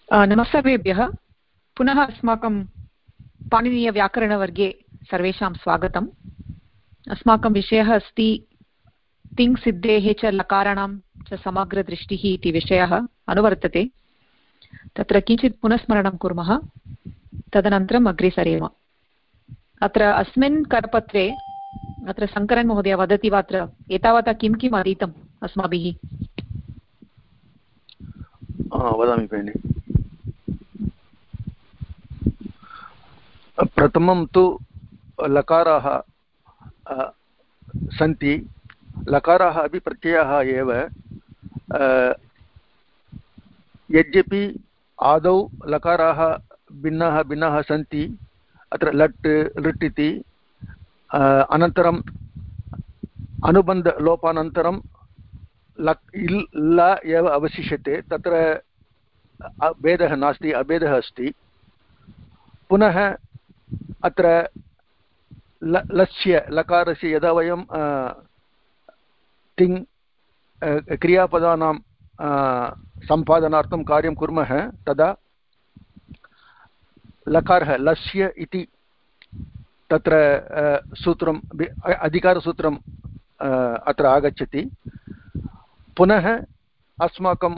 नमस्कारेभ्यः पुनः अस्माकं पाणिनीयव्याकरणवर्गे सर्वेषां स्वागतम्। अस्माकं विषयः अस्ति तिङ् सिद्धेः च लकाराणां च समग्रदृष्टिः इति विषयः अनुवर्तते। तत्र किञ्चित् पुनस्मरणं कुर्मः, तदनन्तरम् अग्रे सरेम। अत्र अस्मिन् करपत्रे अत्र शङ्करन् महोदय वदति वा अत्र एतावता किं किम् अधीतम् अस्माभिः? वदामि भगिनि। प्रथमं तु लकाराः सन्ति। लकाराः अपि प्रत्ययाः एव, यद्यपि आदौ लकाराः भिन्नाः सन्ति। अत्र लट् लृट् इति, अनन्तरम् अनुबन्धलोपानन्तरं लक् ल एव अवशिष्यते। तत्र भेदः नास्ति, अभेदः अस्ति। पुनः अत्र लस्य लकारस्य यदा वयं तिङ् क्रियापदानां सम्पादनार्थं कार्यं कुर्मः तदा लकारः लस्य इति तत्र सूत्रं अधिकारसूत्रं अत्र आगच्छति। पुनः अस्माकं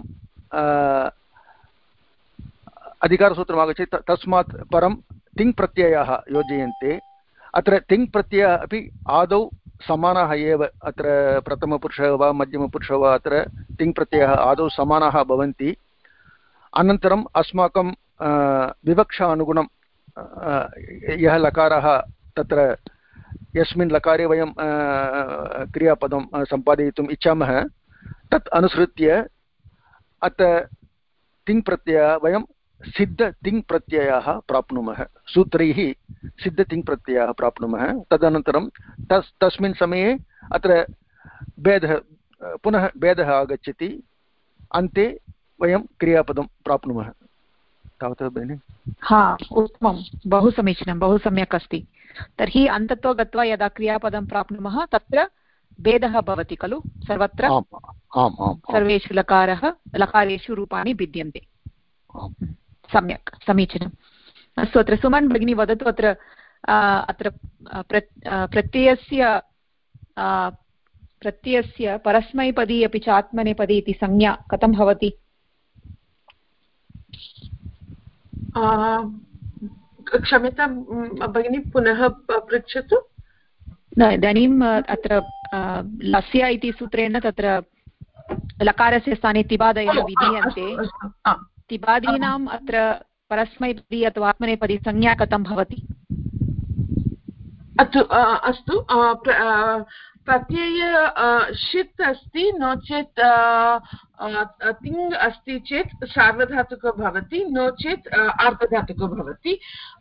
अधिकारसूत्रम् आगच्छति, तस्मात् परं तिङ् प्रत्ययाः योजयन्ते। अत्र तिङ् प्रत्ययः अपि आदौ समानाः एव। अत्र प्रथमपुरुषः वा मध्यमपुरुषः वा अत्र तिङ् प्रत्ययः आदौ समानाः भवन्ति। अनन्तरम् अस्माकं विवक्षानुगुणं यः लकारः तत्र यस्मिन् लकारे वयं क्रियापदं सम्पादयितुम् इच्छामः तत् अनुसृत्य अत्र तिङ् प्रत्ययः वयं सिद्धतिङ् प्रत्ययाः प्राप्नुमः। सूत्रैः सिद्धतिङ् प्रत्ययाः प्राप्नुमः। तदनन्तरं तस्मिन् समये अत्र भेदः पुनः भेदः आगच्छति, अन्ते वयं क्रियापदं प्राप्नुमः। तावत् भगिनि? हा, उत्तमं, बहु समीचीनं, बहु सम्यक् अस्ति। तर्हि अन्ततो गत्वा यदा क्रियापदं प्राप्नुमः तत्र भेदः भवति खलु? सर्वत्र सर्वेषु लकारेषु रूपाणि भिद्यन्ते। सम्यक्, समीचीनम्। अस्तु, अत्र सुमन् भगिनी वदतु, अत्र प्रत्ययस्य परस्मैपदी अपि च आत्मनेपदी इति संज्ञा कथं भवति? क्षम्यतां भगिनी, पुनः पृच्छतु। इदानीम् अत्र लस्य इति सूत्रेण तत्र लकारस्य स्थाने तिबादयः विधीयन्ते। तिबादीनाम् अत्र परस्मैपदी अथवा आत्मनेपदी संज्ञा कथं भवति? अस्तु, प्रत्यय षित् अस्ति, नो चेत् तिङ् अस्ति चेत् सार्वधातुको भवति, नो चेत् आर्धधातुको भवति।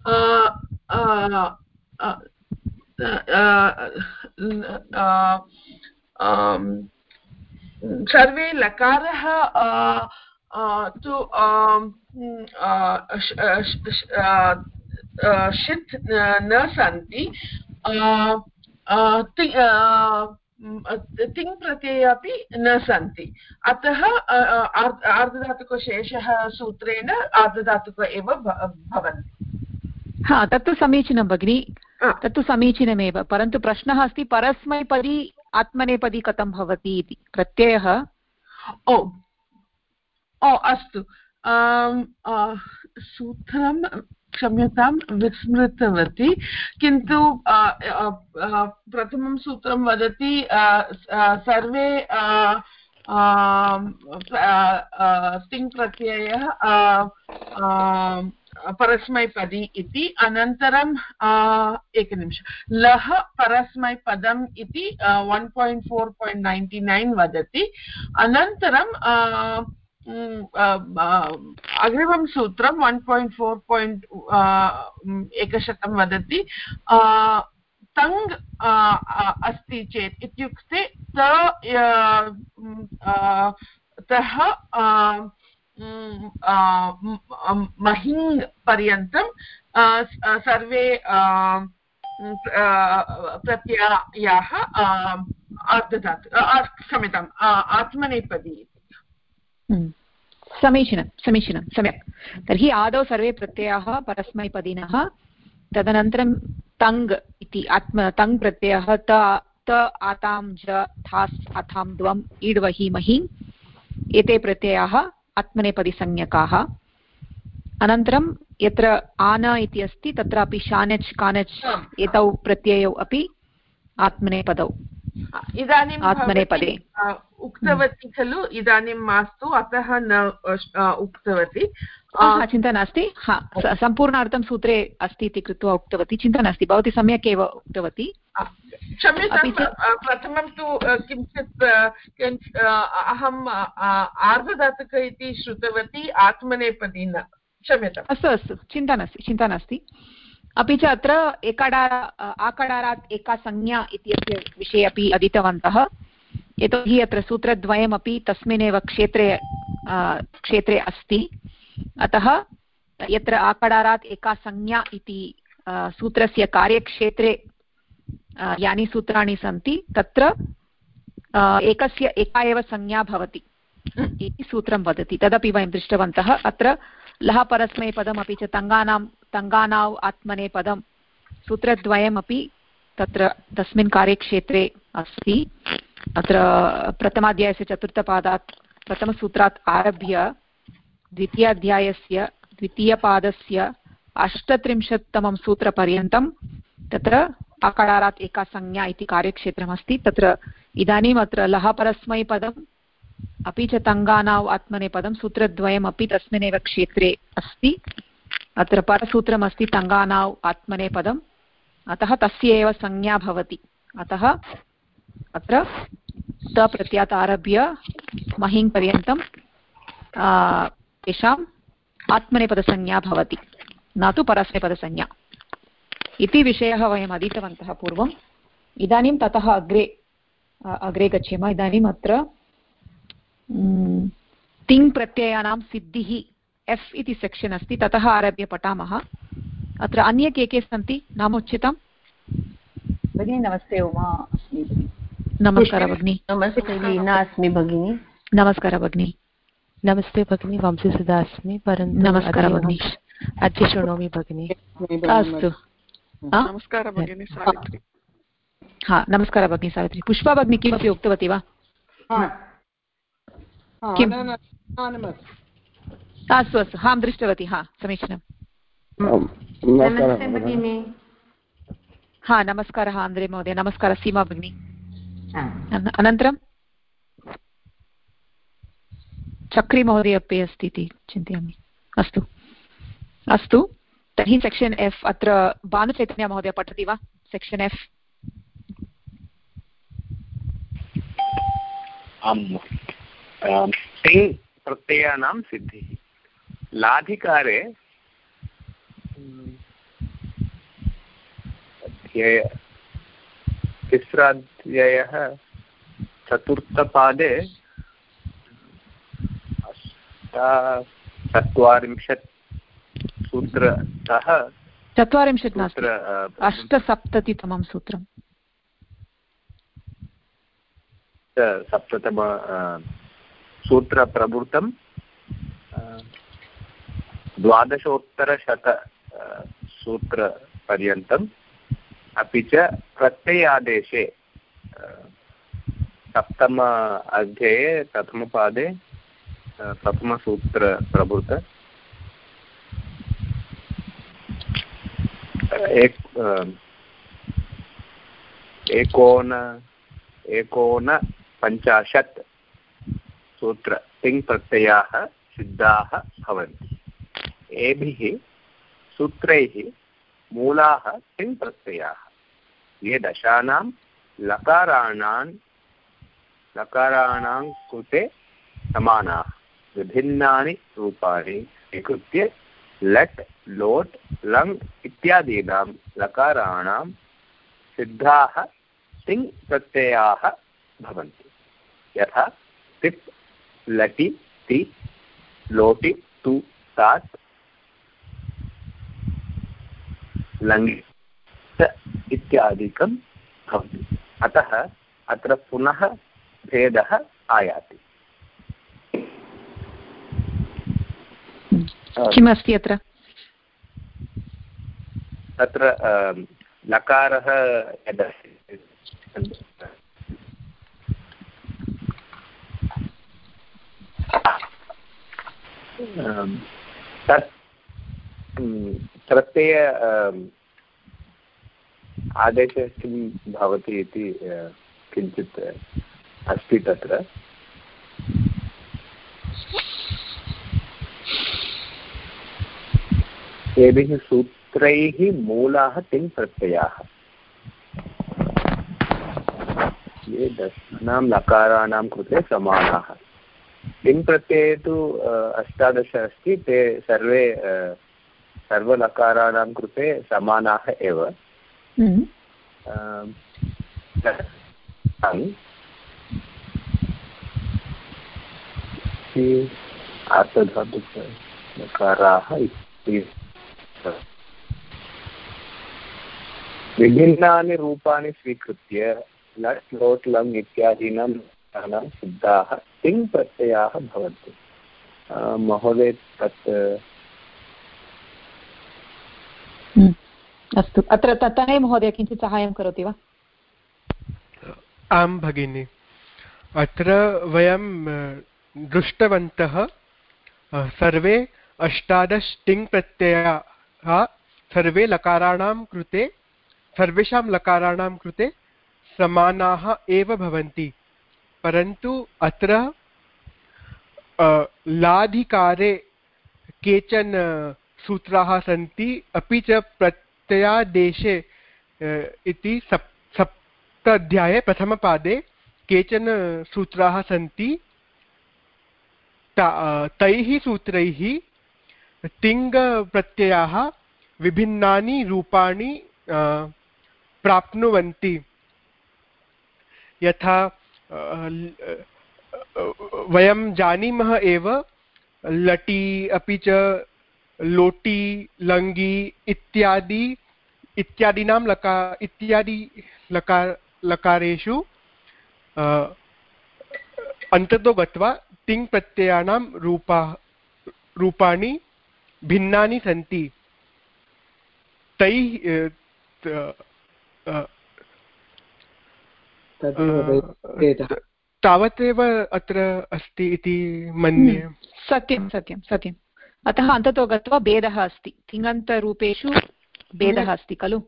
सर्वे लकारः तु षित् न सन्ति। तिङ् प्रत्यये अपि न सन्ति। अतः आर्धधातुकशेषः सूत्रेण आर्धधातुक एव भवन्ति। हा, तत्तु समीचीनं भगिनि, तत्तु समीचीनमेव, परन्तु प्रश्नः अस्ति परस्मैपदी आत्मनेपदी कथं भवति इति। प्रत्ययः अस्तु, सूत्रं क्षम्यतां विस्मृतवती, किन्तु प्रथमं सूत्रं वदति सर्वे तिङ् प्रत्ययः परस्मैपदी इति। अनन्तरं एकनिमिषं, लः परस्मैपदम् इति 1.4.99 वदति। अनन्तरं अग्रिमं सूत्रं 1.4.100 वदति तङ् अस्ति चेत्, इत्युक्ते तः महिङ् पर्यन्तं सर्वे प्रत्ययाः क्षम्यताम् आत्मनेपदी। समीचीनं समीचीनं सम्यक्। तर्हि आदौ सर्वे प्रत्ययाः परस्मैपदिनः, तदनन्तरं तङ् इति तङ् प्रत्ययः त आतां ज थास् अथां द्वम् ईड् वहि महि, एते प्रत्ययाः आत्मनेपदिसंज्ञकाः। अनन्तरं यत्र आन इति अस्ति तत्रापि शानच् कानच् एतौ प्रत्ययौ अपि आत्मनेपदौ इदानीं आत्मनेपदे उक्तवती खलु, इदानीं मास्तु अतः न उक्तवती। चिन्ता नास्ति, सम्पूर्णार्थं सूत्रे अस्ति इति कृत्वा उक्तवती, चिन्ता नास्ति, भवती सम्यक् एव उक्तवती। क्षम्यतां, प्रथमं तु किञ्चित् अहम् आर्धधातुक इति श्रुतवती, आत्मनेपदी न, क्षम्यताम्। अस्तु अस्तु, चिन्ता नास्ति चिन्ता नास्ति। अपि च अत्र आकडारात् एका संज्ञा इत्यस्य विषये अपि अधीतवन्तः। यतोहि अत्र सूत्रद्वयमपि तस्मिन्नेव क्षेत्रे अस्ति, अतः यत्र आकडारात् एका संज्ञा इति सूत्रस्य कार्यक्षेत्रे यानि सूत्राणि सन्ति तत्र एका एव संज्ञा भवति इति सूत्रं वदति, तदपि वयं दृष्टवन्तः। अत्र लः परस्मैपदम् अपि च तङ्गानाव् आत्मनेपदं सूत्रद्वयमपि तत्र तस्मिन् कार्यक्षेत्रे अस्ति। अत्र प्रथमाध्यायस्य चतुर्थपादात् प्रथमसूत्रात् आरभ्य द्वितीयाध्यायस्य द्वितीयपादस्य 38तमं सूत्रपर्यन्तं तत्र आकडारात् एका संज्ञा इति कार्यक्षेत्रमस्ति। तत्र इदानीम् अत्र लः परस्मैपदम् अपि च तङ्गानाव् आत्मनेपदं सूत्रद्वयमपि तस्मिन्नेव क्षेत्रे अस्ति। अत्र परसूत्रमस्ति तङ्गानाव् आत्मनेपदम्, अतः तस्य एव संज्ञा भवति। अतः अत्र त प्रत्ययात् आरभ्य महिङ् पर्यन्तं तेषाम् आत्मनेपदसंज्ञा भवति, न तु परस्मैपदसंज्ञा इति विषयः वयम् अधीतवन्तः पूर्वम्। इदानीं ततः अग्रे गच्छेम। इदानीम् अत्र तिङ् प्रत्ययानां सिद्धिः एफ् इति सेक्षन् अस्ति, ततः आरभ्य पठामः। अत्र अन्ये के सन्ति नाम उच्यताम्? भगिनी नमस्ते, उमा अस्मि। नमस्कार भगिनी। नमस्ते लीना अस्मि भगिनी। नमस्कार भगिनी। नमस्ते भगिनी, वंशीसुधा अस्मि, परन्तु नमस्कार भगिनी, अद्य शृणोमि भगिनी। अस्तु, नमस्कार भगिनी सावित्री। हा नमस्कार भगिनी सावित्री। पुष्पा भगिनी किमपि उक्तवती वा? किम्? अस्तु अस्तु, हां दृष्टवती, हा समीचीनं। नमस्ते भगिनी। हा नमस्कारः आन्द्रे महोदय, नमस्कारः सीमा भगिनी। अनन्तरं चक्री महोदय अपि अस्ति इति चिन्तयामि। अस्तु अस्तु, तर्हि सेक्षन् एफ् अत्र भानुचैतन्य महोदय पठति वा? Section F. तिङ् प्रत्ययानां सिद्धिः। लाधिकारे तिस्राध्यायः चतुर्थपादे 48 सूत्रतः 40 नास्ति, 78तमं सूत्रं, 7तम सूत्रप्रवृत्तं 12 सूत्रपर्यन्तम्, अपि च प्रत्ययादेशे 7म अध्याये प्रथमपादे प्रथमसूत्रप्रभृत एकोनपञ्चाशत् सूत्र तिङ् प्रत्ययाः सिद्धाः भवन्ति। एभिः सूत्रैः मूलाः तिङ् प्रत्ययाः ये दशानां लकाराणां कृते समानाः विभिन्नानि रूपाणि स्वीकृत्य लट् लोट् लङ् इत्यादीनां लकाराणां सिद्धाः तिङ् प्रत्ययाः भवन्ति। यथा तिप् लटि ति लोटि तु तात् लङ् इत्यादिकं भवति। अतः अत्र पुनः भेदः आयाति। किमस्ति अत्र? तत्र लकारः यदस्ति तत् प्रत्यय आदेशः किं भवति इति किञ्चित् अस्ति तत्र। एभिः सूत्रैः मूलाः तिङ् प्रत्ययाः ये दशानां लकाराणां कृते समानाः। तिङ् प्रत्यये तु 18 अस्ति, ते सर्वे सर्वलकाराणां कृते समानाः एव। आर्धधातुकलकाराः विभिन्नानि रूपाणि स्वीकृत्य लट् लोट् लङ् इत्यादीनां सिद्धाः तिङ् प्रत्ययाः भवन्ति। महोदय तत् अस्तु, अत्र तत्तने महोदय किञ्चित् साहाय्यं करोति वा? आं भगिनि, अत्र वयं दृष्टवन्तः सर्वे 18 तिङ् प्रत्ययाः सर्वे लकाराणां कृते, सर्वेषां लकाराणां कृते समानाः एव भवन्ति, परन्तु अत्र लाधिकारे केचन सूत्राः सन्ति, अपि च प्रत्ययादेशे इति सप्ताध्याये प्रथमपादे केचन सूत्राः सन्ति। तैः सूत्रैः तिङ् प्रत्ययाः विभिन्नानि रूपाणि प्राप्नुवन्ति। यथा वयं जानीमः एव लटि अपि च लोटि लङ्गि इत्यादीनां लकारेषु अन्ततो गत्वा तिङ् प्रत्ययानां रूपाणि भिन्नानि सन्ति। तावदेव अत्र अस्ति इति मन्ये। सत्यं सत्यं सत्यम्। अतः अन्ततो गत्वा भेदः अस्ति, तिङन्तरूपेषु भेदः अस्ति खलु?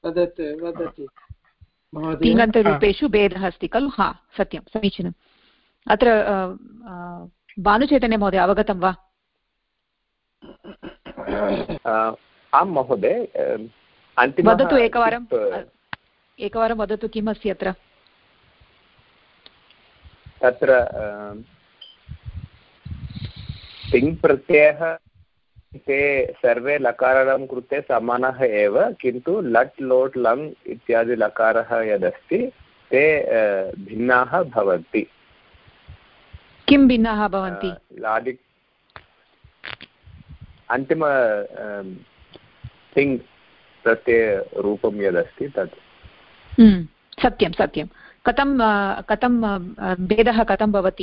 तिङन्तरूपेषु भेदः अस्ति खलु? हा, सत्यं, समीचीनम्। अत्र भानुचैतन्य महोदय अवगतं वा? आं महोदय, वदतु, एकवारं वदतु किम् अस्ति अत्र? तत्र तिङ् प्रत्ययः ते सर्वे लकाराणां कृते समानः एव, किन्तु लट् लोट् लङ् इत्यादि लकारः यदस्ति ते भिन्नाः भवन्ति। किं भिन्नाः भवन्ति? अन्तिम तिङ् प्रत्ययरूपं यदस्ति तत्। सत्यं सत्यं। कथं भेदः कथं भवति?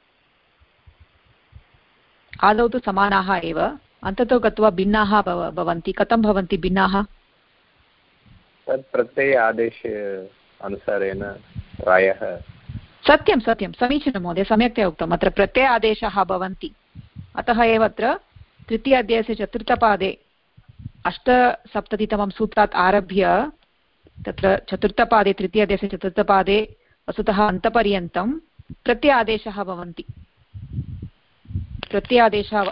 आदौ तु समानाः एव, अन्ततो गत्वा भिन्नाः भवन्ति। कथं भवन्ति भिन्नाः? तत् प्रत्यय आदेश अनुसारेण प्रायः। सत्यं सत्यं, समीचीनं महोदय, सम्यक्तया उक्तम्। अत्र प्रत्यय आदेशाः भवन्ति, अतः एव अत्र तृतीय अध्यायस्य चतुर्थपादे 8-सप्ततितमं सूत्रात् आरभ्य तत्र चतुर्थपादे, तृतीय अध्यायस्य चतुर्थपादे वस्तुतः अन्तपर्यन्तं प्रत्ययादेशाः भवन्ति। प्रत्ययादेशः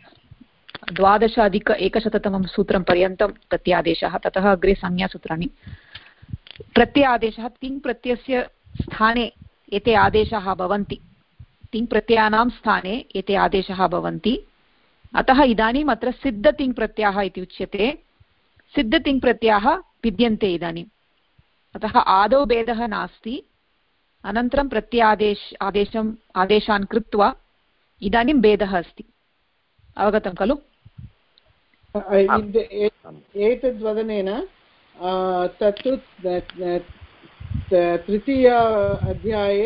12+100 सूत्रं पर्यन्तं प्रत्ययादेशः, ततः अग्रे संज्ञासूत्राणि। प्रत्ययादेशः तिङ् प्रत्ययस्य स्थाने एते आदेशाः भवन्ति, तिङ् प्रत्ययानां स्थाने एते आदेशाः भवन्ति। अतः इदानीम् अत्र सिद्धतिङ् प्रत्ययः इति उच्यते। सिद्धतिङ् प्रत्ययाः विद्यन्ते इदानीम्, अतः आदौ भेदः नास्ति, अनन्तरं आदेशान् कृत्वा इदानीं भेदः अस्ति। अवगतं खलु? एतद्वदनेन तत्तु तृतीय अध्याये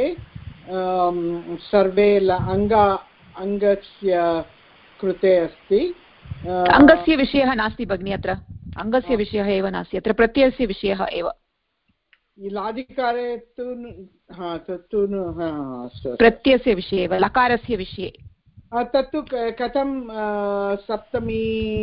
सर्वे अङ्गस्य कृते अस्ति, अङ्गस्य विषयः नास्ति भगिनि, अत्र अङ्गस्य विषयः एव नास्ति, अत्र प्रत्ययस्य विषयः एव। लादिकारे तत्तु प्रत्ययस्य विषये एव, लकारस्य विषये। तत्तु कथं सप्तमी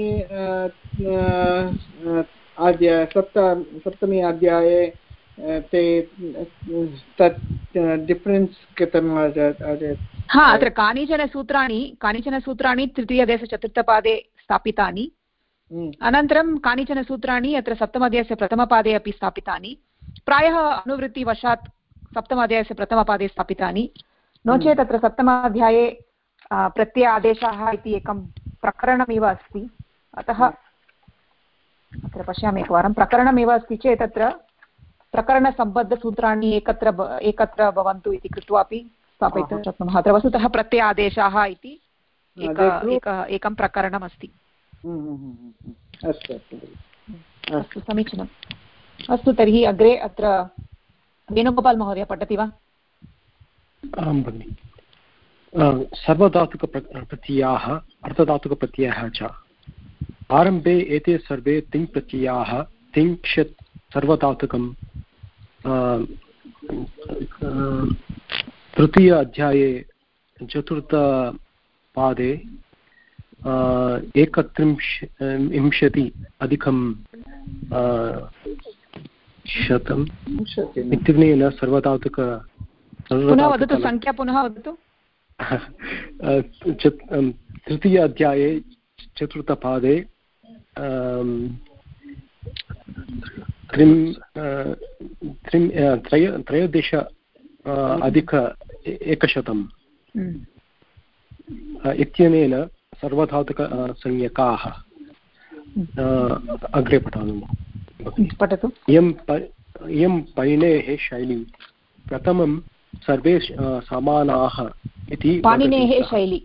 सप्तमी अध्याये ते तत् डिफ्रेन्स् कथम् आसीत्? हा, अत्र कानिचन सूत्राणि तृतीयादेशचतुर्थपादे स्थापितानि, अनन्तरं कानिचन सूत्राणि अत्र सप्तमाध्यायस्य प्रथमपादे अपि स्थापितानि, प्रायः अनुवृत्तिवशात् सप्तमाध्यायस्य प्रथमपादे स्थापितानि। नो चेत् अत्र सप्तमाध्याये प्रत्यय आदेशाः इति एकं प्रकरणमिव अस्ति, अतः अत्र पश्यामि एकवारं। प्रकरणमेव अस्ति चेत् अत्र प्रकरणसम्बद्धसूत्राणि एकत्र भवन्तु इति कृत्वापि स्थापयितुं शक्नुमः। अत्र वस्तुतः प्रत्यय आदेशाः इति एकं प्रकरणम् अस्ति। अस्तु, समीचीनम्। अस्तु, तर्हि अग्रे अत्र वेणुगोपाल् महोदय पठति वा? आं भगिनि। सर्वधातुकप्रत्ययाः अर्धधातुकप्रत्ययः च आरम्भे एते सर्वे तिङ् प्रत्ययाः तिङ्क्षत् सर्वधातुकं तृतीय अध्याये चतुर्थपादे 130 अधिकं 100 इत्यनेन सर्वधातुक पुनः वदतु, संख्या पुनः वदतु। तृतीय अध्याये चतुर्थपादे त्रयोदश अधिक 100 इत्यनेन सर्वधातुकसंज्ञकाः। अग्रे पठामि। पठतु। इयं पाणिनेः शैली प्रथमं सर्वे समानाः इति। पाणिनेः शैली,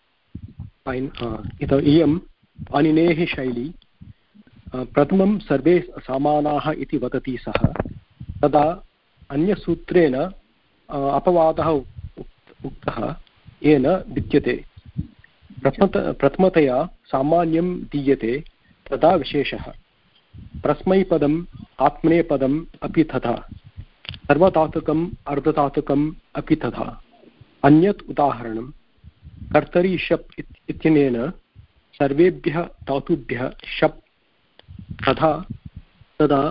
इयं पाणिनेः शैली प्रथमं सर्वे समानाः इति वदति सः, तदा अन्यसूत्रेण अपवादः उक्तः येन विद्यते। प्रथमतया सामान्यं दीयते, तदा विशेषः। परस्मैपदम् आत्मनेपदम् अपि तथा, सर्वधातुकम् अर्धधातुकम् अपि तथा। अन्यत् उदाहरणं कर्तरि शप् इत्यनेन सर्वेभ्यः धातुभ्यः शप् तथा तदा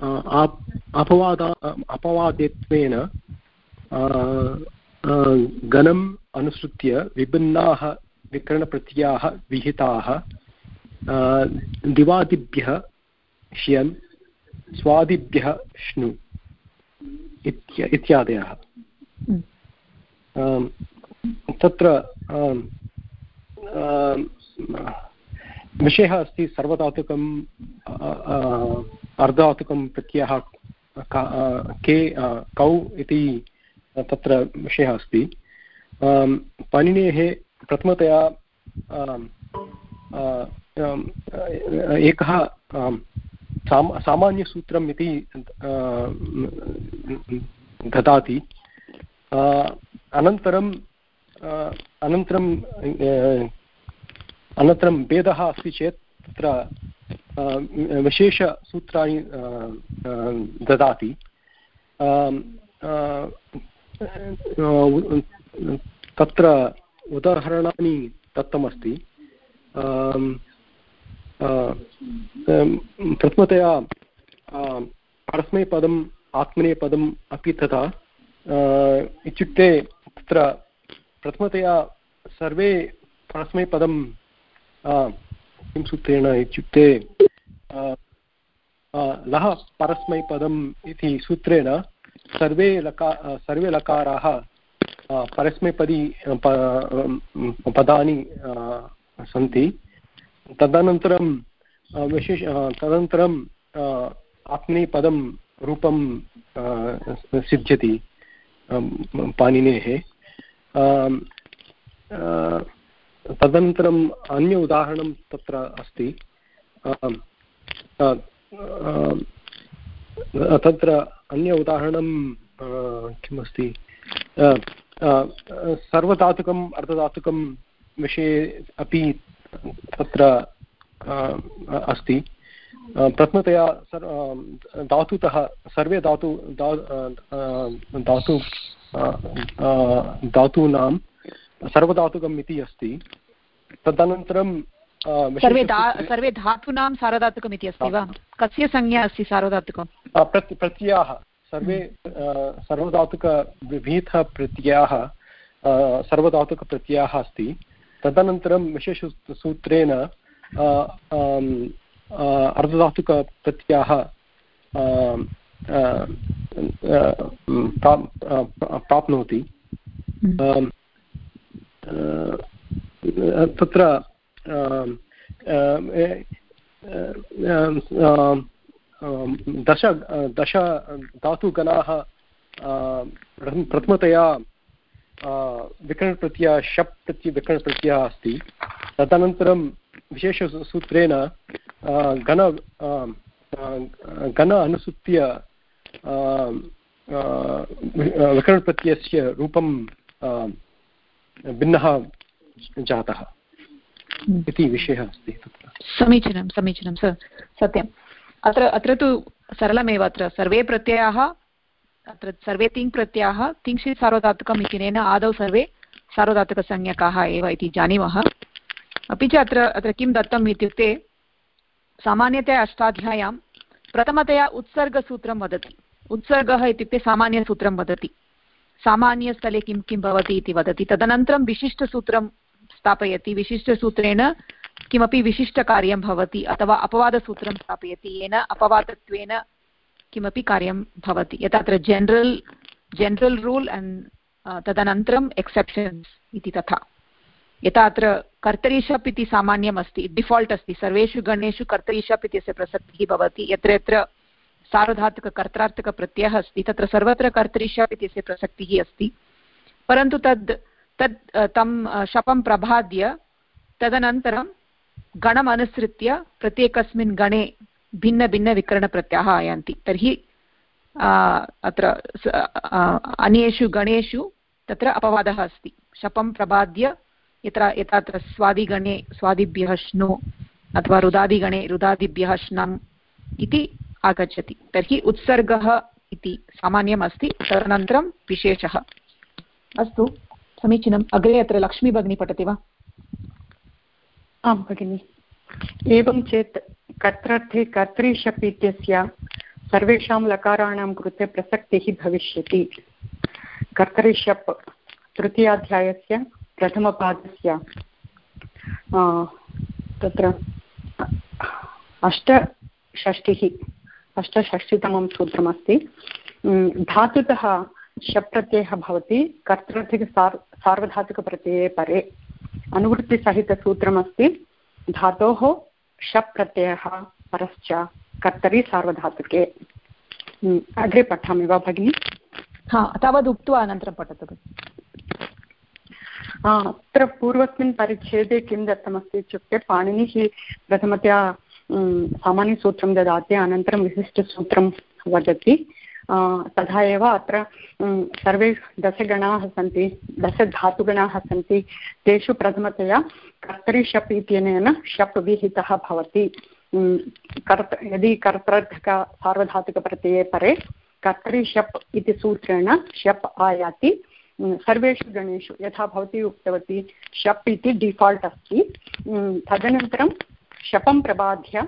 अपवादेत्वेन गणम् अनुसृत्य विभिन्नाः विकरणप्रत्ययाः विहिताः। दिवादिभ्यः श्यन्, स्वादिभ्यः श्नु इत्यादयः। तत्र विषयः अस्ति सर्वधातुकम् अर्धधातुकं प्रत्ययः के कौ इति तत्र विषयः अस्ति। पाणिनेः प्रथमतया एकः सामान्यसूत्रम् इति ददाति। अनन्तरं भेदः अस्ति चेत् तत्र विशेषसूत्राणि ददाति। तत्र उदाहरणानि दत्तमस्ति। प्रथमतया परस्मैपदम् आत्मनेपदम् अपि तथा। इत्युक्ते तत्र प्रथमतया सर्वे परस्मैपदं किं सूत्रेण इत्युक्ते लः परस्मैपदम् इति सूत्रेण सर्वे लकाराः परस्मैपदी पदानि सन्ति। तदनन्तरं आत्मनेपदं रूपं सिद्ध्यति पाणिनेः। तदनन्तरम् अन्य उदाहरणं तत्र अस्ति। तत्र अन्य उदाहरणं किमस्ति? सर्वधातुकम् अर्धधातुकं विषये अपि तत्र अस्ति। प्रथमतया धातुतः सर्वे धातूनां सर्वधातुकम् इति अस्ति। तदनन्तरं सर्वे धातूनां सार्वधातुकम् इति अस्ति वा? कस्य संज्ञा अस्ति सार्वधातुकं? प्रत्ययाः सर्वे सर्वधातुकविविधः प्रत्ययाः सर्वधातुकप्रत्ययाः अस्ति। तदनन्तरं विशेषसूत्रेण अर्धधातुकप्रत्ययाः प्राप्नोति। तत्र दश धातुगणाः प्रथमतया विकरणप्रत्ययः शप् प्रत्यय विकरणप्रत्ययः अस्ति। तदनन्तरं विशेषसूत्रेण गण अनुसृत्य विकरणप्रत्ययस्य रूपं भिन्नः जातः इति विषयः अस्ति तत्र। समीचीनं समीचीनं सत्यम्। अत्र तु सरलमेव। अत्र सर्वे प्रत्ययाः अत्र सर्वे तिङ् प्रत्ययाः तिङ्क्षित् सार्वधातुकम् इत्यनेन आदौ सर्वे सार्वधातुकसंज्ञकाः एव इति जानीमः। अपि च अत्र किं दत्तम् इत्युक्ते सामान्यतया अष्टाध्याय्यां प्रथमतया उत्सर्गसूत्रं वदति। उत्सर्गः इत्युक्ते सामान्यसूत्रं वदति, सामान्यस्थले किं किं भवति इति वदति। तदनन्तरं विशिष्टसूत्रं स्थापयति, विशिष्टसूत्रेण किमपि विशिष्टकार्यं भवति अथवा अपवादसूत्रं स्थापयति येन अपवादत्वेन किमपि कार्यं भवति। यथा अत्र जनरल् रूल् अण्ड् तदनन्तरम् एक्सेप्शन्स् इति तथा। यथा अत्र कर्तरि शप् इति सामान्यम् अस्ति, डिफाल्ट् अस्ति, सर्वेषु गणेषु कर्तरि शप् इत्यस्य प्रसक्तिः भवति। यत्र यत्र सार्वधातुककर्त्रार्थकप्रत्ययः अस्ति तत्र सर्वत्र कर्तरि शप् इत्यस्य प्रसक्तिः अस्ति। परन्तु तं शपं प्रबाद्य तदनन्तरं गणम् अनुसृत्य प्रत्येकस्मिन् गणे भिन्नभिन्नविकरणप्रत्ययाः आयान्ति। तर्हि अत्र अन्येषु गणेषु तत्र अपवादः अस्ति। शपं प्रबाद्य यथा अत्र स्वादिगणे स्वादिभ्यः श्नु अथवा रुदादिगणे रुदादिभ्यः श्नम् इति आगच्छति। तर्हि उत्सर्गः इति सामान्यम् अस्ति, तदनन्तरं विशेषः। अस्तु समीचीनम्। अग्रे अत्र लक्ष्मी भगिनी पठति वा? आं भगिनि। एवं चेत् कर्त्रार्थे कर्तरि शप् इत्यस्य सर्वेषां लकाराणां कृते प्रसक्तिः भविष्यति। कर्तरि शप् तृतीयाध्यायस्य प्रथमपादस्य तत्र अष्टषष्टितमं सूत्रमस्ति। धातुतः शप् प्रत्ययः भवति कर्तृर्थिक-सार्वधातुकप्रत्यये परे। अनुवृत्तिसहितसूत्रमस्ति धातोः शप् प्रत्ययः परश्च कर्तरि सार्वधातुके। अग्रे पठामि वा भगिनि? हा, तावद् उक्त्वा अनन्तरं पठतु। अत्र पूर्वस्मिन् परिच्छेदे किं दत्तमस्ति इत्युक्ते पाणिनिः प्रथमतया सामान्यसूत्रं ददाति, अनन्तरं विशिष्टसूत्रं वदति। तथा एव अत्र सर्वे दशगणाः सन्ति, दशधातुगणाः सन्ति। तेषु प्रथमतया कर्तरि शप् इत्यनेन शप् विहितः भवति। यदि कर्तृर्धक-सार्वधातुकप्रत्यये परे कर्तरि शप् इति सूत्रेण शप् आयाति। सर्वेषु गणेषु यथा भवती उक्तवती शप् इति डिफाल्ट् अस्ति। तदनन्तरं शपं प्रबाध्य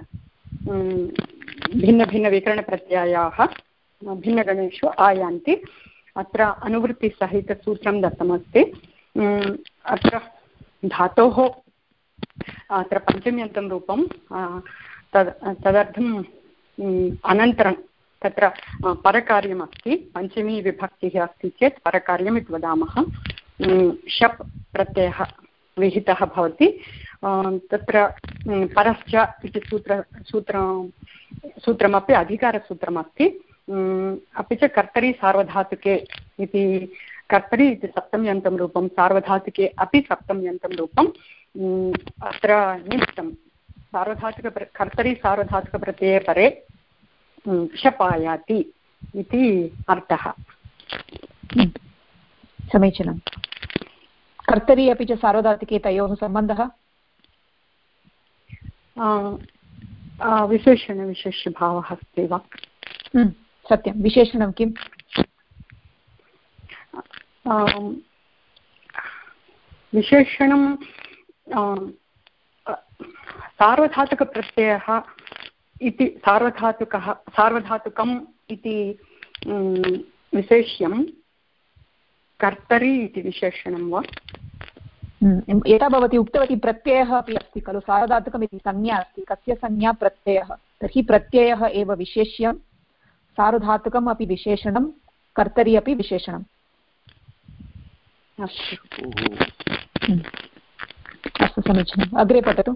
भिन्नभिन्नविकरणप्रत्ययाः भिन्नगणेषु आयान्ति। अत्र अनुवृत्तिसहितसूत्रं दत्तमस्ति। अत्र धातोः अत्र पञ्चम्यन्तं रूपं तदर्थम् अनन्तरं तत्र परकार्यमस्ति। पञ्चमी विभक्तिः अस्ति चेत् परकार्यम् इति वदामः। शप् प्रत्ययः विहितः भवति। तत्र परश्च इति सूत्रमपि अधिकारसूत्रमस्ति। अपि च कर्तरि सार्वधातुके इति कर्तरि इति सप्तम्यन्तं रूपं, सार्वधातुके अपि सप्तम्यन्तं रूपम् अत्र निमित्तं कर्तरि सार्वधातुकप्रत्यये परे शप् आयाति इति अर्थः। समीचीनं। कर्तरि अपि च सार्वधातुके तयोः सम्बन्धः? विशेषणविशेष्यभावः अस्ति वा? सत्यं, विशेषणं किम्? विशेषणं सार्वधातुकप्रत्ययः इति सार्वधातुकम् इति विशेष्यं कर्तरि इति विशेषणं वा? यथा भवती उक्तवती प्रत्ययः अपि अस्ति खलु, सार्वधातुकम् इति संज्ञा अस्ति, कस्य संज्ञा? प्रत्ययः। तर्हि प्रत्ययः एव विशेष्यं, सार्वधातुकम् अपि विशेषणं, कर्तरि अपि विशेषणम्। अस्तु, समीचीनम्। अग्रे पठतु।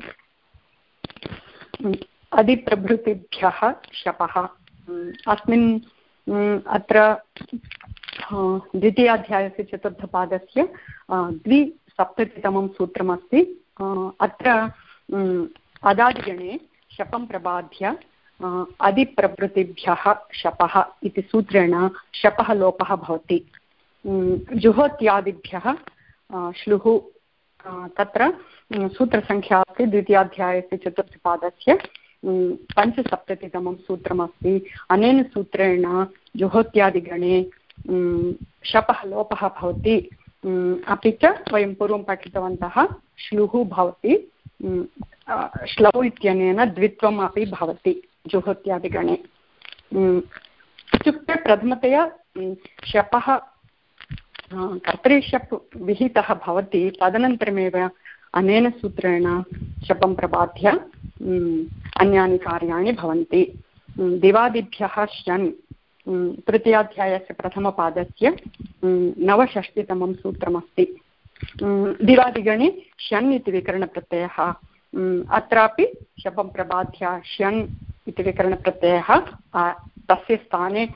अधिप्रभृतिभ्यः शपः। अस्मिन् अत्र द्वितीयाध्यायस्य चतुर्थपादस्य 270तमं सूत्रमस्ति। अत्र अदादिगणे शपं प्रबाध्य अधिप्रभृतिभ्यः शपः इति सूत्रेण शपः लोपः भवति। जुहोत्यादिभ्यः श्लुः, तत्र सूत्रसङ्ख्या अस्ति द्वितीयाध्यायस्य चतुर्थपादस्य 570तमं सूत्रमस्ति। अनेन सूत्रेण जुहोत्यादिगणे शपः लोपः भवति। अपि च वयं पूर्वं पठितवन्तः श्लुः भवति, श्लौ इत्यनेन द्वित्वम् अपि भवति जुहोत्यादिगणे। इत्युक्ते प्रथमतया शपः कर्तरि शप् विहितः भवति, तदनन्तरमेव अनेन सूत्रेण शपं प्रबाध्य अन्यानि कार्याणि भवन्ति। दिवादिभ्यः शन्, तृतीयाध्यायस्य प्रथमपादस्य 9षष्टितमं सूत्रमस्ति। दिवादिगणे शन् इति विकरणप्रत्ययः, अत्रापि शपं प्रबाध्य शन् इति विकरणप्रत्ययः तस्य स्थाने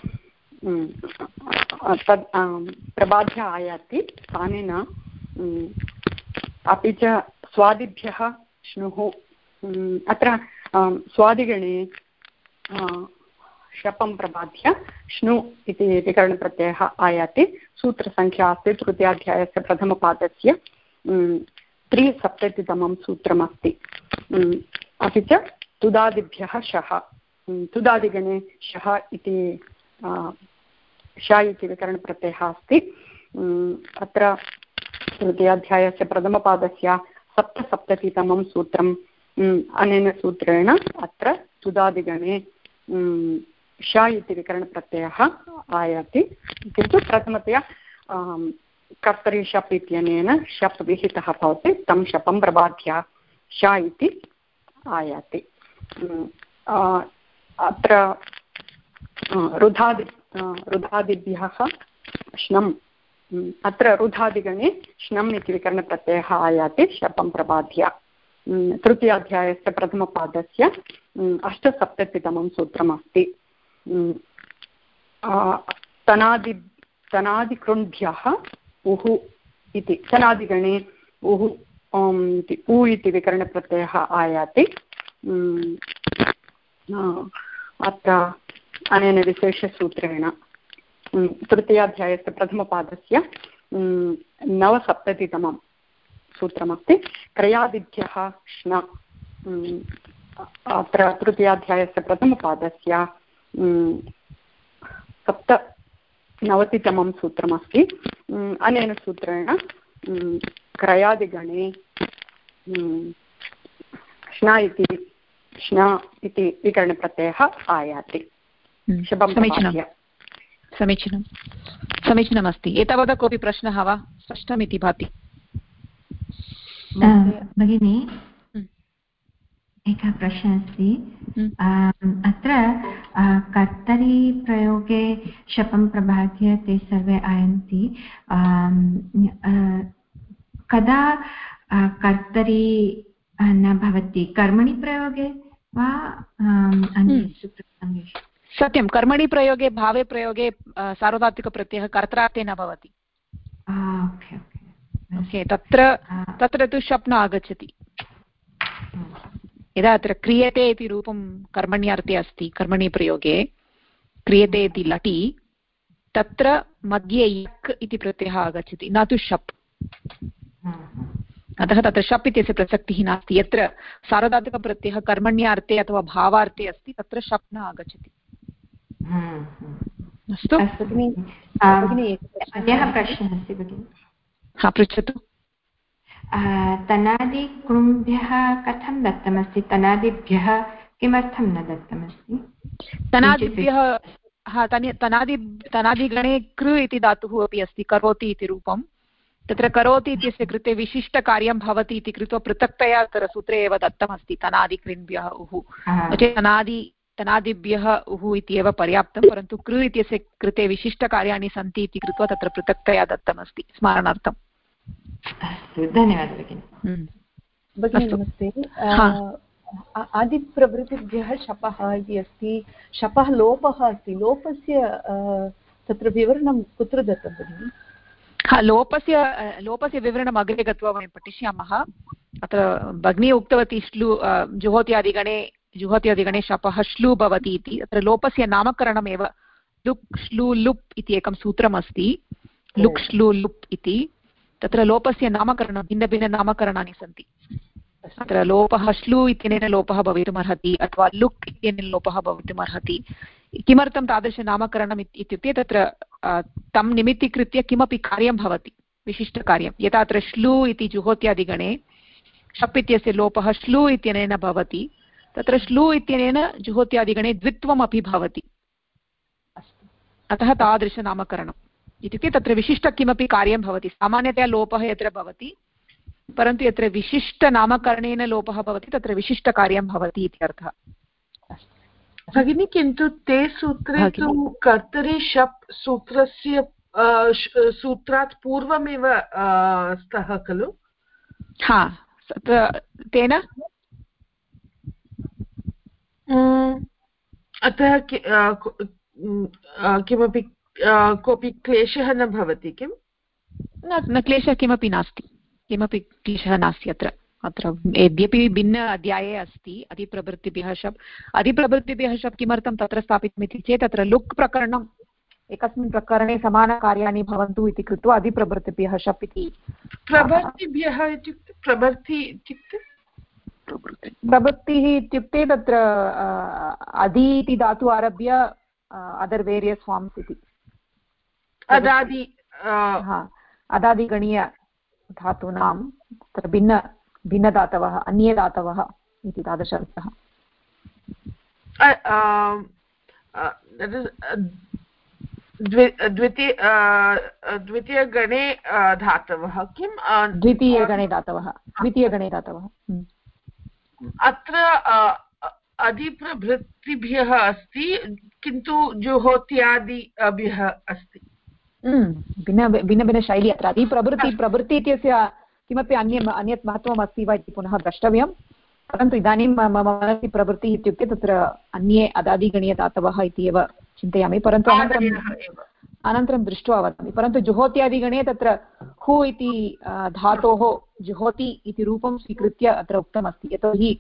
तद् प्रबाध्य आयाति, स्थानेन। अपि च स्वादिभ्यः श्नुः, अत्र स्वादिगणे शपं प्रबाध्य श्नु इति विकरणप्रत्ययः आयाति। सूत्रसङ्ख्या अस्ति तृतीयाध्यायस्य प्रथमपादस्य 370तमं सूत्रमस्ति। अपि च तुदादिभ्यः शः, तुदादिगणे शः इति श इति विकरणप्रत्ययः अस्ति। अत्र तृतीयाध्यायस्य प्रथमपादस्य 770तमं सूत्रम्। अनेन सूत्रेण अत्र तुदादिगणे श इति विकरणप्रत्ययः आयाति, किन्तु प्रथमतया कर्तरि शप् इत्यनेन शप् विहितः भवति, तं शपं प्रबाध्य श इति आयाति। अत्र रुधादिभ्यः श्नम्, अत्र रुधादिगणे श्नम् इति विकरणप्रत्ययः आयाति शपं प्रबाध्य। तृतीयाध्यायस्य प्रथमपादस्य 870तमं सूत्रमस्ति। तनादिकृण्भ्यः उः इति, तनादिगणे उः उ इति विकरणप्रत्ययः आयाति। अत्र अनेन विशेषसूत्रेण तृतीयाध्यायस्य प्रथमपादस्य 970तमं सूत्रमस्ति। क्रयादिभ्यः श्न, अत्र तृतीयाध्यायस्य प्रथमपादस्य 97तमं सूत्रमस्ति। अनेन सूत्रेण क्रयादिगणे श्न इति विकरणप्रत्ययः आयाति। समीचीनमस्ति। एतावता कोऽपि प्रश्नः वा? स्पष्टमिति भाति। भगिनी, एकः प्रश्नः अस्ति। अत्र कर्तरि प्रयोगे शपं प्रबाध्य ते सर्वे आयन्ति, कदा कर्तरि न भवति? कर्मणि प्रयोगे वा अन्येषु प्रसङ्गेषु? सत्यं, कर्मणि प्रयोगे, भावे प्रयोगे सार्वधातुकप्रत्ययः कर्त्रार्थे न भवति। ओके, तत्र तु शप् न आगच्छति। यदा अत्र क्रियते इति रूपं कर्मण्यर्थे अस्ति, कर्मणि प्रयोगे क्रियते इति लटि, तत्र मध्ये यक् इति प्रत्ययः आगच्छति, न तु शप्। अतः तत्र शप् इत्यस्य प्रसक्तिः नास्ति। यत्र सार्वधातुकप्रत्ययः कर्मण्यार्थे अथवा भावार्थे अस्ति तत्र शप् न आगच्छति। अस्तु, अन्यः प्रश्नः अस्ति भगिनि। हा, पृच्छतु। तनादिक्रुम्भ्यः कथं दत्तमस्ति, तनादिभ्यः किमर्थं न दत्तमस्ति? तनादिभ्यः, हा, तनादिगणे कृ इति धातुः अपि अस्ति, करोति इति रूपं। तत्र करोति इत्यस्य कृते विशिष्टकार्यं भवति इति कृत्वा पृथक्तया तत्र सूत्रे एव दत्तमस्ति तनादिकृन्भ्यः उः। तनादिभ्यः उः इत्येव पर्याप्तं, परन्तु कृ इत्यस्य कृते विशिष्टकार्याणि सन्ति इति कृत्वा तत्र पृथक्तया दत्तमस्ति स्मरणार्थम्। अस्तु, धन्यवादः भगिनि। भगिनि नमस्ते। आदिप्रभृतिभ्यः शपः इति अस्ति, शपः लोपः अस्ति, लोपस्य तत्र विवरणं कुत्र दत्तं भगिनि? हा, लोपस्य विवरणम् अग्रे गत्वा वयं पठिष्यामः। अत्र भगिनी उक्तवती जुहोत्यादिगणे शपः श्लू भवति इति। अत्र लोपस्य नामकरणमेव लुक् श्लू लुप् इति एकं सूत्रमस्ति, लुक् श्लू लुप् इति। तत्र लोपस्य नामकरणं भिन्नभिन्ननामकरणानि सन्ति। अत्र लोपः श्लू इत्यनेन लोपः भवितुमर्हति अथवा लुक् इत्यनेन लोपः भवितुमर्हति। किमर्थं तादृशनामकरणम् इत्युक्ते तत्र तं निमित्तीकृत्य किमपि कार्यं भवति, विशिष्टकार्यं। यथा अत्र श्लू इति जुहोत्यादिगणे शप् इत्यस्य लोपः श्लू इत्यनेन भवति, तत्र श्लू इत्यनेन जुहोत्यादिगणे द्वित्वमपि भवति। अतः तादृशनामकरणम् इत्युक्ते तत्र विशिष्ट किमपि कार्यं भवति। सामान्यतया लोपः यत्र भवति, परन्तु यत्र विशिष्टनामकरणेन लोपः भवति तत्र विशिष्टकार्यं भवति इति अर्थः। भगिनी, किन्तु ते सूत्रे तु कर्तरि शप् सूत्रस्य सूत्रात् पूर्वमेव स्तः खलु? हा, तेन अतः किमपि कोऽपि क्लेशः न भवति किम्? न, क्लेशः किमपि नास्ति, किमपि क्लेशः नास्ति। अत्र यद्यपि भिन्न अध्याये अस्ति अधिप्रभृतिभ्यः शप् किमर्थं तत्र स्थापितमिति चेत् अत्र लुक् प्रकरणम् एकस्मिन् प्रकरणे समानकार्याणि भवन्तु इति कृत्वा अधिप्रभृतिभ्यः शप् इति। प्रभृतिभ्यः इत्युक्ते प्रभृतिः इत्युक्ते तत्र अधि इति धातु आरभ्य अदर् वेरियस् फार्म्स् इति। अदादिगणीय धातूनां तत्र भिन्नदातवः, अन्ये दातवः इति तादृश अर्थः। द्वितीयगणे धातवः किं? द्वितीयगणे धातवः। अत्र अधिप्रभृतिभ्यः अस्ति, किन्तु जुहोत्यादिभ्यः अस्ति। भिन्नभिन्नशैली। अत्र अधिप्रभृति इत्यस्य किमपि अन्यत् महत्त्वम् अस्ति वा इति पुनः द्रष्टव्यं, परन्तु इदानीं मम मनसि प्रवृत्तिः इत्युक्ते तत्र अन्ये अदादिगणीयदातवः इति एव चिन्तयामि, परन्तु अनन्तरं दृष्ट्वा वदामि। परन्तु जुहोत्यादिगणे तत्र हु इति धातोः जुहोति इति रूपं स्वीकृत्य अत्र उक्तमस्ति। यतोहि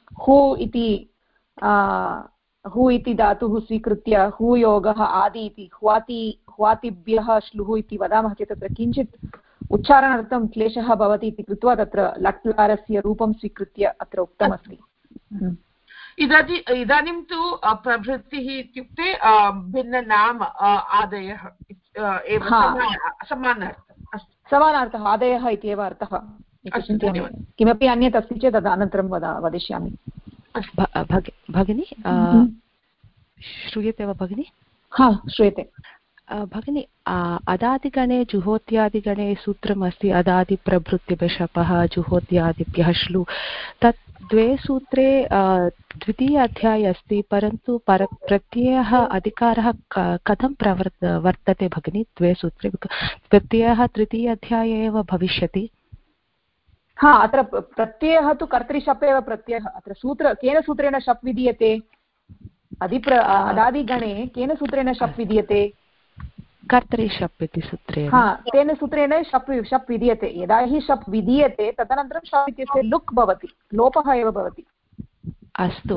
हु इति धातुः स्वीकृत्य हु योगः आदि इति ह्वातिभ्यः श्लुः इति वदामः चेत् तत्र किञ्चित् उच्चारणार्थं क्लेशः भवति इति कृत्वा तत्र लट्लकारस्य रूपं स्वीकृत्य अत्र उक्तमस्ति। इदानीं तु प्रभृतिः इत्युक्ते भिन्ननाम आदयः एव समानार्थः आदयः इत्येव अर्थः इति चिन्तयामि। किमपि अन्यत् अस्ति चेत् अनन्तरं वदिष्यामि। भगिनी, श्रूयते वा भगिनी? हा, श्रूयते भगिनी। अदादिगणे जुहोत्यादिगणे सूत्रमस्ति अदादिप्रभृतिभ्यः शपः जुहोत्यादिभ्यः श्लू। तत् द्वे सूत्रे द्वितीय अध्याये अस्ति, परन्तु प्रत्ययः अधिकारः कथं वर्तते भगिनी द्वे सूत्रे? प्रत्ययः तृतीय अध्याये एव भविष्यति। हा, अत्र प्रत्ययः तु कर्तृशप् एव प्रत्ययः। अत्र केन सूत्रेण शप् विधीयते? अदादिगणे केन सूत्रेण शप् विधीयते? कर्तरि शप् इति सूत्रेण। तेन सूत्रेण शप् विधीयते। यदा हि शप् विधीयते तदनन्तरं शप् इत्यस्य लुक् भवति, लोपः एव भवति। अस्तु,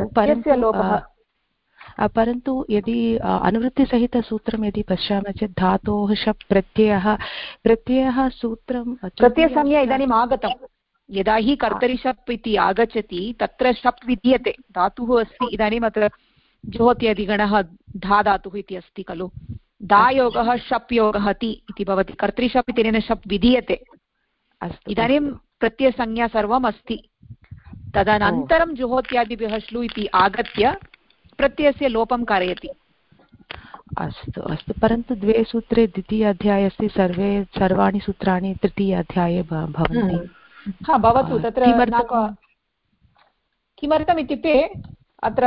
परन्तु यदि अनुवृत्तिसहितसूत्रं यदि पश्यामः चेत् धातोः शप् प्रत्ययः सूत्रं प्रत्ययसंज्ञा इदानीम् आगतम्। यदा हि कर्तरि शप् इति आगच्छति तत्र शप् विद्यते, धातुः अस्ति। इदानीम् अत्र जुहोत्यादिगणः धा धातुः इति अस्ति खलु, दायोगः शप् योगः ति इति भवति। कर्तरि शप् इत्यनेन शप् विधीयते। इदानीं प्रत्ययसंज्ञा सर्वम् अस्ति। तदनन्तरं जुहोत्यादिभ्यः श्लु इति आगत्य प्रत्ययस्य लोपं कारयति। अस्तु अस्तु, परन्तु द्वे सूत्रे द्वितीय अध्याये अस्ति, सर्वाणि सूत्राणि तृतीय अध्याये भवन्ति। हा भवतु, तत्र किमर्थम् इत्युक्ते अत्र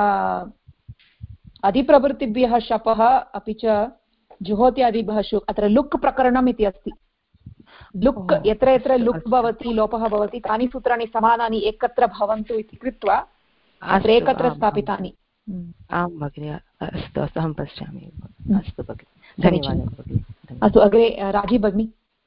अधिप्रभृतिभ्यः शपः अपि च जुहोत्यादिभ्यः शु, अत्र लुक् प्रकरणम् इति अस्ति। लुक् यत्र यत्र लुक् भवति, लोपः भवति, तानि सूत्राणि समानानि एकत्र भवन्तु इति कृत्वा अत्र एकत्र स्थापितानि। आं भगिनि, अस्तु अस्तु, अहं पश्यामि। अस्तु भगिनि, धन्यवादः भगिनि। अस्तु, अग्रे राजी भगिनी।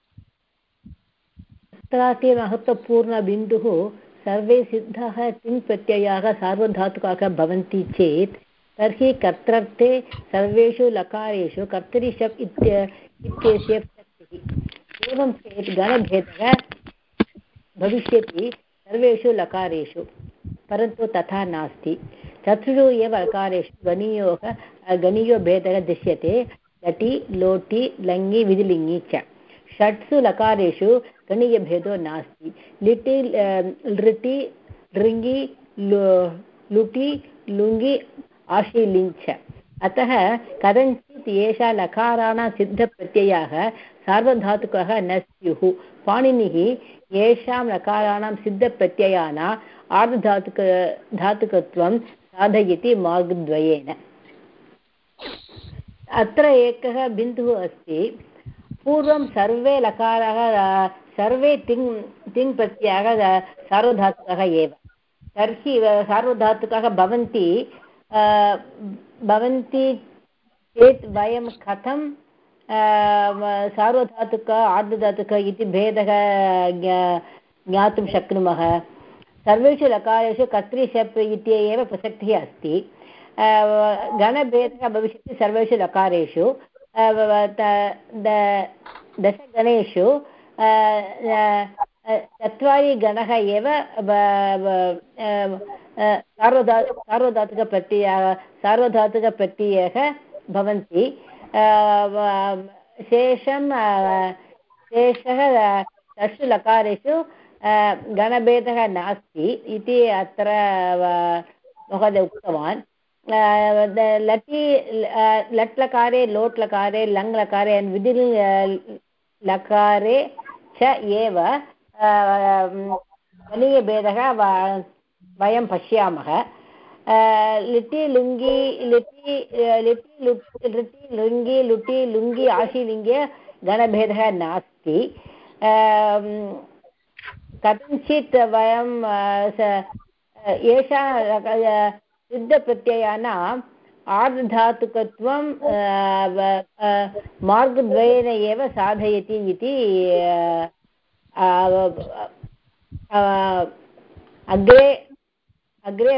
अत्राति महत्वपूर्णबिन्दुः, सर्वे सिद्धः तिङ् प्रत्ययाः सार्वधातुकाः भवन्ति चेत् तर्हि कर्तृर्थे सर्वेषु लकारेषु कर्तरि शप् इत्यस्य प्रसक्तिः। एवं चेत् गणभेदः भविष्यति सर्वेषु लकारेषु, परन्तु तथा नास्ति। चतुर्षु एव लकारेषु गणीयो भेदः दृश्यते, लटि लोटि लङि विधिलिङि च। षट्सु लकारेषु गणीयभेदो नास्ति, लिटि लृटि लृङि लुटि लुङि आशीलिञ्च। अतः कथञ्चित् एषा लकाराणां सिद्धप्रत्ययाः सार्वधातुकः न स्युः। पाणिनिः येषां लकाराणां सिद्धप्रत्ययानाम् आर्धधातुकत्वं साधयति मार्गद्वयेन। अत्र एकः बिन्दुः अस्ति। पूर्वं सर्वे लकाराः सर्वे तिङ् प्रत्ययाः सार्वधातुकः एव, तर्हि सार्वधातुकः भवन्ति चेत् वयं कथं सार्वधातुक आर्धधातुक इति भेदः ज्ञातुं शक्नुमः। सर्वेषु लकारेषु कर्तरि शप् इत्येव प्रसक्तिः अस्ति। गणभेदः भविष्यति सर्वेषु लकारेषु। दशगणेषु चत्वारि गणः एव सार्वधातुकप्रत्ययः भवन्ति। शेषः तस्सु लकारेषु गणभेदः नास्ति इति अत्र महोदय उक्तवान्। लट् लकारे लोट् लकारे लङ् लकारे विधिलिङ् लकारे च एव गणीयभेदः वयं पश्यामः। लिटि लुङ्गि लुङ्गि लुटि लुङ्गि आशीलिङ्गे गणभेदः नास्ति। कथञ्चित् वयं एषा सिद्धप्रत्ययानाम् आर्धधातुकत्वं मार्गद्वयेन एव साधयति इति अग्रे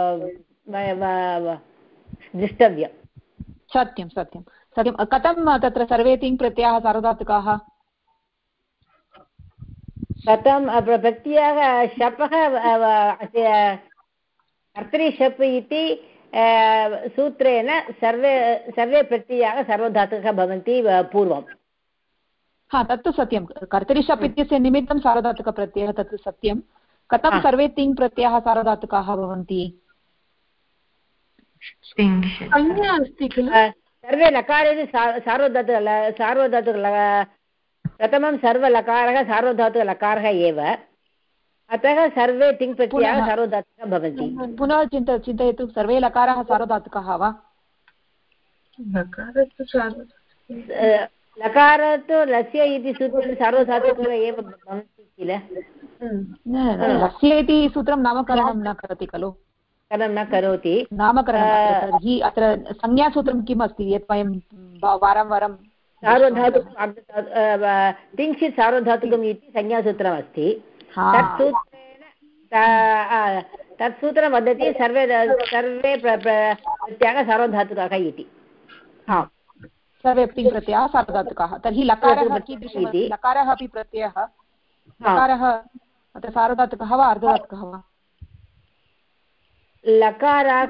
द्रष्टव्यं। सत्यं सत्यं सत्यं। कथं तत्र सर्वे तिङ् प्रत्ययाः सार्वधातुकाः? कथं प्रत्ययः शपः कर्तरि शप् इति सूत्रेण सर्वे प्रत्ययाः सार्वधातुकः भवन्ति पूर्वं। हा, तत्तु सत्यं। कर्तरि शप् इत्यस्य निमित्तं सार्वधातुकप्रत्ययः, तत्तु सत्यं। कथं सर्वे तिङ् प्रत्ययाः सार्वधातुकाः भवन्ति? अस्ति खलु, सर्वे लकारेषु सार्वधातुक प्रथमं सर्वलकारः सार्वधातुकलकारः एव, अतः सर्वे तिङ् प्रत्ययाः सार्वधातुकः भवन्ति। पुनः चिन्तयतु, सर्वे लकाराः सार्वधातुकाः वा? लकार तु लस्य इति सूत्रेण सार्वधातुकः एव भवन्ति किल। लस्य इति सूत्रं नामकरणं न करोति खलु। न करोति नामकरणं। तर्हि अत्र संज्ञासूत्रं किम् अस्ति यत् वयं वारं वारं सार्वधातुकं तिङ्क्षित् सार्वधातुकम् इति संज्ञासूत्रमस्ति। तत् सूत्रं वदति सर्वे प्रत्ययाः सार्वधातुकाः इति। सर्वे तिङ् प्रत्ययाः सार्वधातुकाः। तर्हि लकारः कीदृशः? लकारः अपि प्रत्ययः। लकारः अत्र सार्वधातुकः वा अर्धधातुकः वा? लकाराः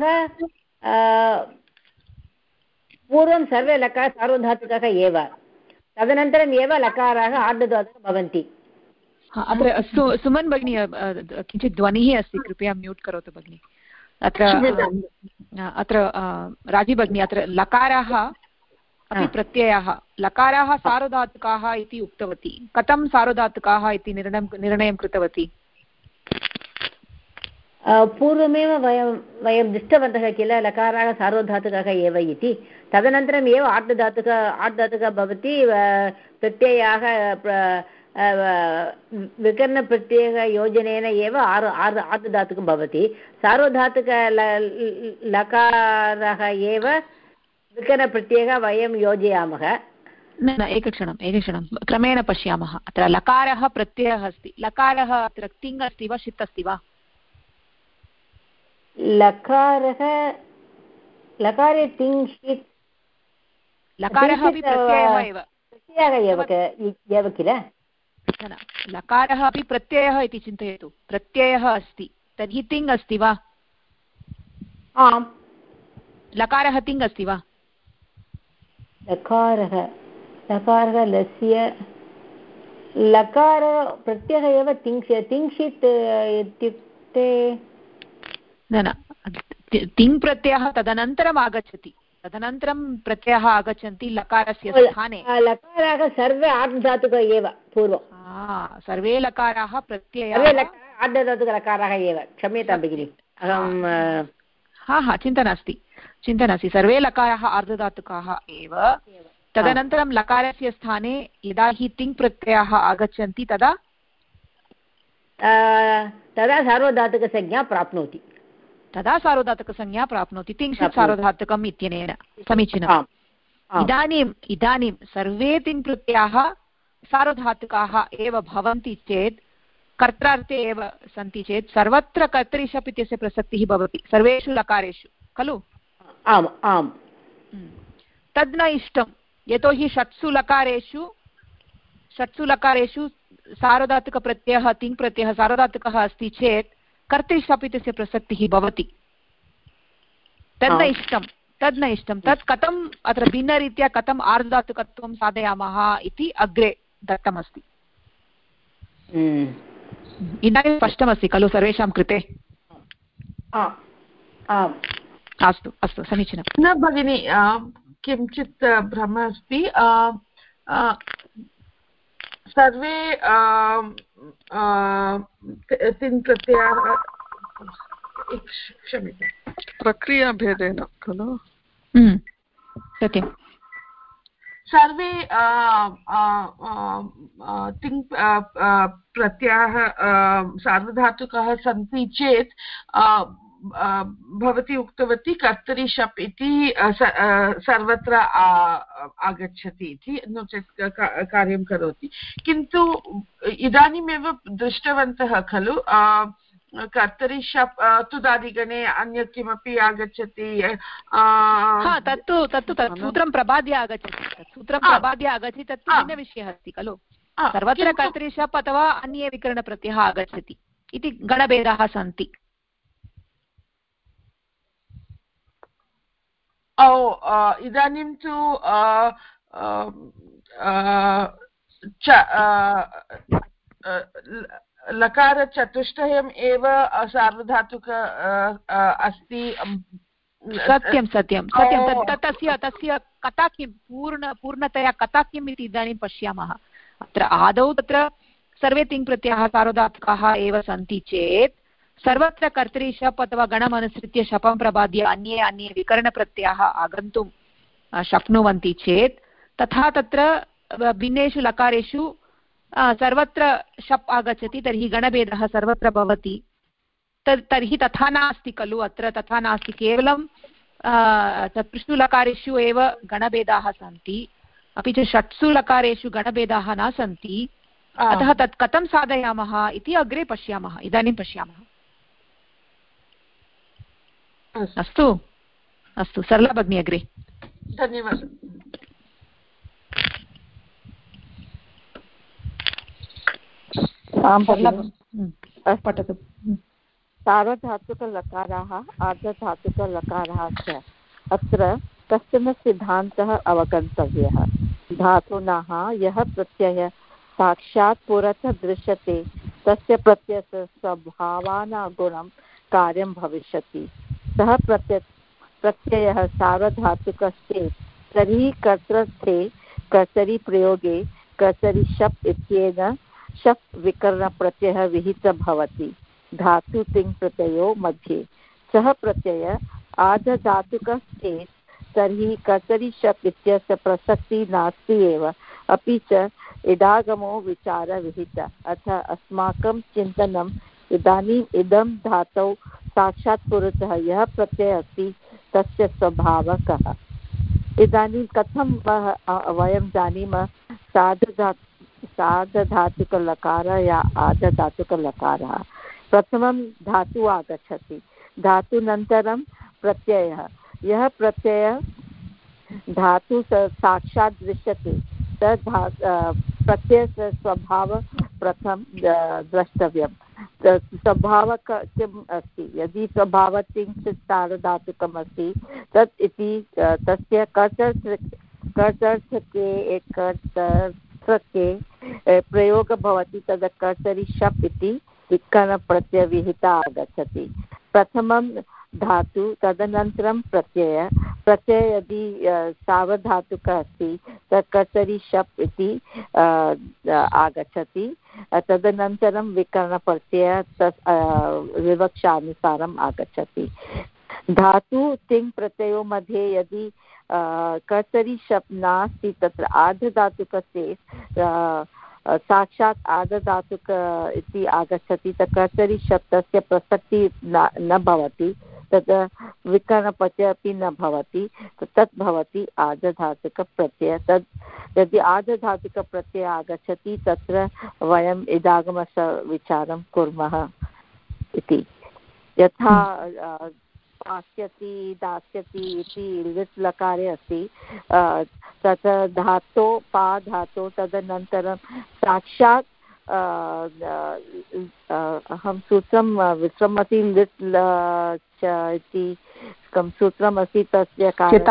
पूर्वं सर्वे लकार सार्वधातुकः एव, तदनन्तरम् एव लकाराः आर्धधातुकः भवन्ति। अत्र सुमन् भगिनी किञ्चित् ध्वनिः अस्ति, कृपया म्यूट् करोतु भगिनि। अत्र राजी भगिनी, अत्र लकाराः अपि प्रत्ययाः, लकाराः सार्वधातुकाः इति उक्तवती, कथं सार्वधातुकाः इति निर्णयं कृतवती? पूर्वमेव वयं दृष्टवन्तः किल, लकाराः सार्वधातुकः एव इति, तदनन्तरम् एव आर्धधातुकः भवति। प्रत्ययाः विकरणप्रत्यययोजनेन एव आर्धधातुकं भवति। सार्वधातुक लकारः एव विकरणप्रत्ययः वयं योजयामः। न एकक्षणं क्रमेण पश्यामः। अत्र लकारः प्रत्ययः अस्ति, लकारः अत्र तिङ् अस्ति वा षित् अस्ति वा? लकारे तिङ् षित्, लकारः अपि प्रत्ययः एव किल। लकारः अपि प्रत्ययः इति चिन्तयतु, प्रत्ययः अस्ति, तर्हि तिङ् अस्ति वा? आम्, लकारः तिङ् अस्ति वा? लकारः लस्य लकार प्रत्ययः एव तिङ्क्षित् इत्युक्ते न तिङ् प्रत्ययः तदनन्तरम् आगच्छति, तदनन्तरं प्रत्ययः आगच्छन्ति लकारस्य स्थाने। लकाराः सर्वे आर्धधातुकः एव पूर्वं, सर्वे लकाराः प्रत्ययाः आर्धधातुकलकाराः एव। क्षम्यतां भगिनि, अहं चिन्ता नास्ति, सर्वे लकाराः आर्धधातुकाः एव। तदनन्तरं लकारस्य स्थाने यदा हि तिङ् प्रत्ययाः आगच्छन्ति तदा सार्वधातुकसंज्ञा प्राप्नोति, तिङ्क्षित् सार्वधातुकम् इत्यनेन। समीचीनम्। इदानीं सर्वे तिङ् प्रत्ययाः सार्वधातुकाः एव भवन्ति चेत्, कर्त्रार्थे एव सन्ति चेत्, सर्वत्र कर्तरिषप् इत्यस्य प्रसक्तिः भवति सर्वेषु लकारेषु खलु? आम् आम्। तद् न इष्टं, यतोहि षट्सु लकारेषु सार्वधातुकप्रत्ययः तिङ् प्रत्ययः सार्वधातुकः अस्ति चेत् कर्तरिषप् इत्यस्य प्रसक्तिः भवति। तद् न इष्टं। तत् कथम् अत्र भिन्नरीत्या कथम् आर्धधातुकत्वं साधयामः इति अग्रे दत्तमस्ति। इदानीं स्पष्टमस्ति खलु सर्वेषां कृते? अस्तु समीचीनं। न भगिनि, किञ्चित् भ्रमः अस्ति। सर्वे तिङ् प्रत्ययाः, क्षम्यतां, प्रक्रियाभेदेन खलु? सत्यं। सर्वे तिङ् प्रत्ययाः सार्वधातुकः सन्ति चेत् भवती उक्तवती कर्तरि शप् इति सर्वत्र आगच्छति इति, नो चेत् कार्यं करोति। किन्तु इदानीमेव दृष्टवन्तः खलु, कर्तरि शप् तुदादिगणे अन्य किमपि आगच्छति। तत्तु सूत्रं प्रबाद्य आगच्छति, तत्तु भिन्नविषयः अस्ति खलु। सर्वत्र कर्तरि शप् अथवा अन्ये विकरणप्रत्ययः आगच्छति इति गणभेदाः सन्ति। इदानीं तु लकारचतुष्टयम् एव सार्वधातुक अस्ति। सत्यं तस्य कथा किं, पूर्णतया कथा किम् इति इदानीं पश्यामः। अत्र आदौ तत्र सर्वे तिङ् प्रत्ययाः सार्वधातुकाः एव सन्ति चेत् सर्वत्र कर्तरि शप् अथवा गणमनुसृत्य शपं प्रबाद्य अन्ये विकरणप्रत्ययाः आगन्तुं शक्नुवन्ति चेत्, तथा तत्र भिन्नेषु लकारेषु सर्वत्र शप् आगच्छति, तर्हि गणभेदः सर्वत्र भवति। तर्हि तथा नास्ति खलु, अत्र तथा नास्ति, केवलं चतुर्षु लकारेषु एव गणभेदाः सन्ति, अपि च षट्सु लकारेषु गणभेदाः न सन्ति। अतः तत् कथं साधयामः इति अग्रे पश्यामः, इदानीं पश्यामः। अस्तु सरला भगिनी अग्रे। धन्यवादः। पठतु। सार्वधातुकलकाराः आर्धधातुकलकाराः च। अत्र कश्चन सिद्धान्तः अवगन्तव्यः। धातुनः यः प्रत्ययः साक्षात् पुरतः दृश्यते तस्य प्रत्ययस्य स्वभावानुगुणं कार्यं भविष्यति। सः प्रत्ययः सार्वधातुकश्चेत् तर्हि कर्तृर्थे कर्तरि प्रयोगे कर्तरि शप् इत्येन शप् विकरणप्रत्ययः विहितः भवति धातु तिङ् प्रत्ययो मध्ये। सः प्रत्ययः आर्धधातुकश्चेत् तर्हि कर्तरि शप् इत्यस्य प्रसक्तिः नास्ति एव, अपि च इडागमो विचारः विहितः। अतः अस्माकं चिन्तनम् इदानीम् इदं धातौ साक्षात् पुरतः यः प्रत्ययः अस्ति तस्य स्वभावः कः। इदानीं कथं वयं जानीमः सार्धधातुकलकारः या आर्धधातुकलकारः। प्रथमं धातु आगच्छति, धातुनन्तरं प्रत्ययः। यः प्रत्ययः धातु साक्षात् दृश्यते तद् प्रत्ययस्य स्वभावः प्रथमं द्रष्टव्यं। स्वभावः किम् अस्ति? यदि स्वभावः किञ्चित् सार्वधातुकम् अस्ति तत् इति तस्य कर्तर्थके प्रयोगः भवति, तद् कर्तरि शप् इति विकरणप्रत्ययविहिता आगच्छति। प्रथमं धातु तदनन्तरं प्रत्ययः। प्रत्ययः यदि सार्वधातुकः अस्ति तत् कर्तरि शप् इति आगच्छति। तदनन्तरं विकरणप्रत्ययः तत् विवक्षानुसारम् आगच्छति। धातु तिङ् प्रत्ययो मध्ये यदि कर्तरि शप् नास्ति तत्र आर्धधातुकस्य साक्षात् आर्धधातुक इति आगच्छति तत् कर्तरि शप् तस्य प्रसक्तिः न भवति, तद् विकरणप्रत्ययः अपि न भवति, तत् भवति आर्धधातुकप्रत्ययः। तद् यदि आर्धधातुकप्रत्ययः आगच्छति तत्र वयम् इडागमस्य विचारं कुर्मः इति। यथा पास्यति दास्यति इति लिट् लकारे अस्ति, तत् धातो पा धातो तदनन्तरं साक्षात् अहं सूत्रं विस्मृतवती लिट् इति एकं सूत्रमस्ति तस्य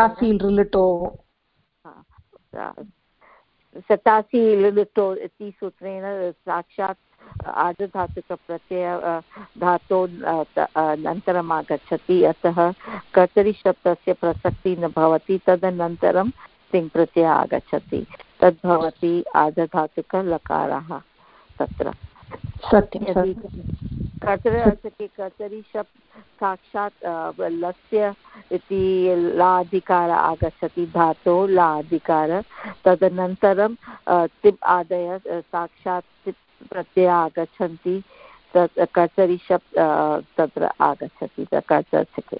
शतासि लिटो इति सूत्रेण साक्षात् आर्धधातुकप्रत्ययः धातो अनन्तरम् आगच्छति। अतः कर्तरि शब्दस्य प्रसक्तिः न भवति, तदनन्तरं तिङ् प्रत्ययः आगच्छति, तद् भवति आर्धधातुकलकारः। तत्र सत्यं कर्तरि शब्द साक्षात् लस्य इति लाधिकार आगच्छति, धातो लाधिकार। तदनन्तरं तिप् आदय साक्षात् तिप् प्रत्ययः आगच्छन्ति, तत् कर्तरि शब्द तत्र आगच्छति कर्तर्थके,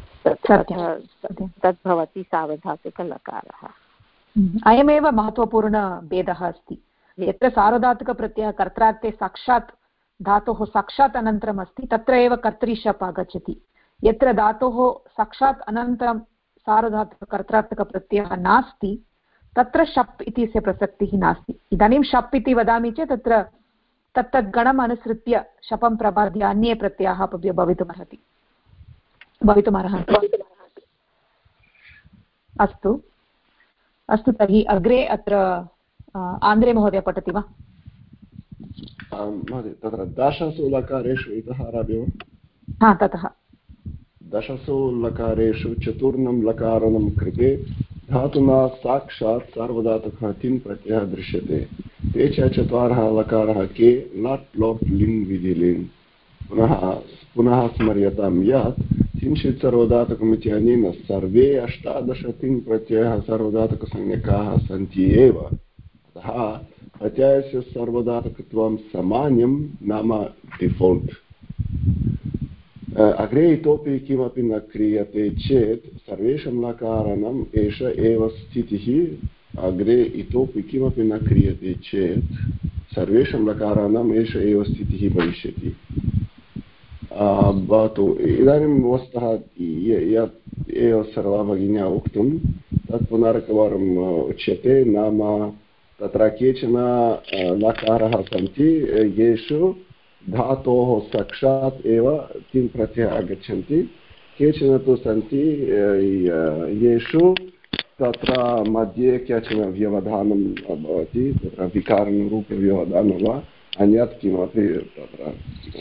तत् भवति सार्वधातुकलकारः। अयमेव महत्त्वपूर्णभेदः अस्ति। यत्र सार्वधातुकप्रत्ययः कर्त्रार्थे साक्षात् धातोः साक्षात् अनन्तरम् अस्ति तत्र एव कर्तरि शप् आगच्छति। यत्र धातोः साक्षात् अनन्तरं सार्वधातुककर्त्रार्थकप्रत्ययः नास्ति तत्र शप् इत्यस्य प्रसक्तिः नास्ति। इदानीं शप् इति वदामि चेत् तत्र तत्तद् गणम् अनुसृत्य शपं प्रबाद्य अन्ये प्रत्ययाः अपि भवितुमर्हन्ति। अस्तु अस्तु, तर्हि अग्रे अत्र आन्द्रे महोदय पठति वा? महोदय, तत्र दशसु लकारेषु इतः आरभ्य वा? हा, ततः। दशसु लकारेषु चतुर्णं लकारणं कृते धातुना साक्षात् सार्वधातुकः तिङ् प्रत्ययः दृश्यते। ते च चत्वारः लकारः के लट् लोट् लिङ् विधिलिङ्। पुनः स्मर्यतां यत् किञ्चित् सार्वधातुकमिति अनेन सर्वे 18 तिङ् प्रत्ययाः सार्वधातुकसंज्ञकाः सन्ति एव। अतः प्रत्ययस्य सार्वधातुकत्वं सामान्यं नाम डिफाल्ट्। अग्रे इतोपि किमपि न क्रियते चेत् सर्वेषां लकाराणाम् एष एव स्थितिः। अग्रे इतोपि किमपि न क्रियते चेत् सर्वेषां लकाराणाम् एष एव स्थितिः भविष्यति। भवतु, इदानीं वस्तुतः यत् एव सर्वा भगिन्या उक्तं तत् पुनरेकवारम् उच्यते, नाम तत्र केचन लकारः सन्ति येषु धातोः साक्षात् एव तिङ् प्रत्ययः आगच्छन्ति, केचन तु सन्ति येषु तत्र मध्ये केचन व्यवधानं भवति, तत्र विकारणरूपव्यवधानं वा अन्यत् किमपि तत्र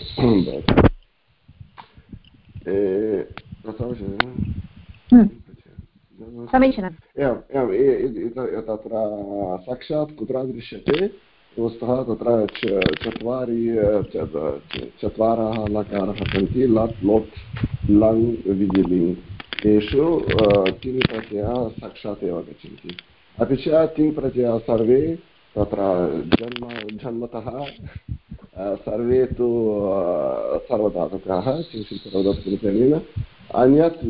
समीचीनम्। तत्र साक्षात् कुत्र दृश्यते वस्तुतः तत्र चत्वारः लकारः सन्ति, लट् लोट् लङ् विधिलिङ्, तेषु तिङ् प्रत्ययाः साक्षात् एव गच्छन्ति। अपि च तिङ् प्रत्ययाः सर्वे तत्र जन्मतः सर्वे तु सर्वधातुकाः किञ्चित् सर्वधातुकरूपेण, अन्यत्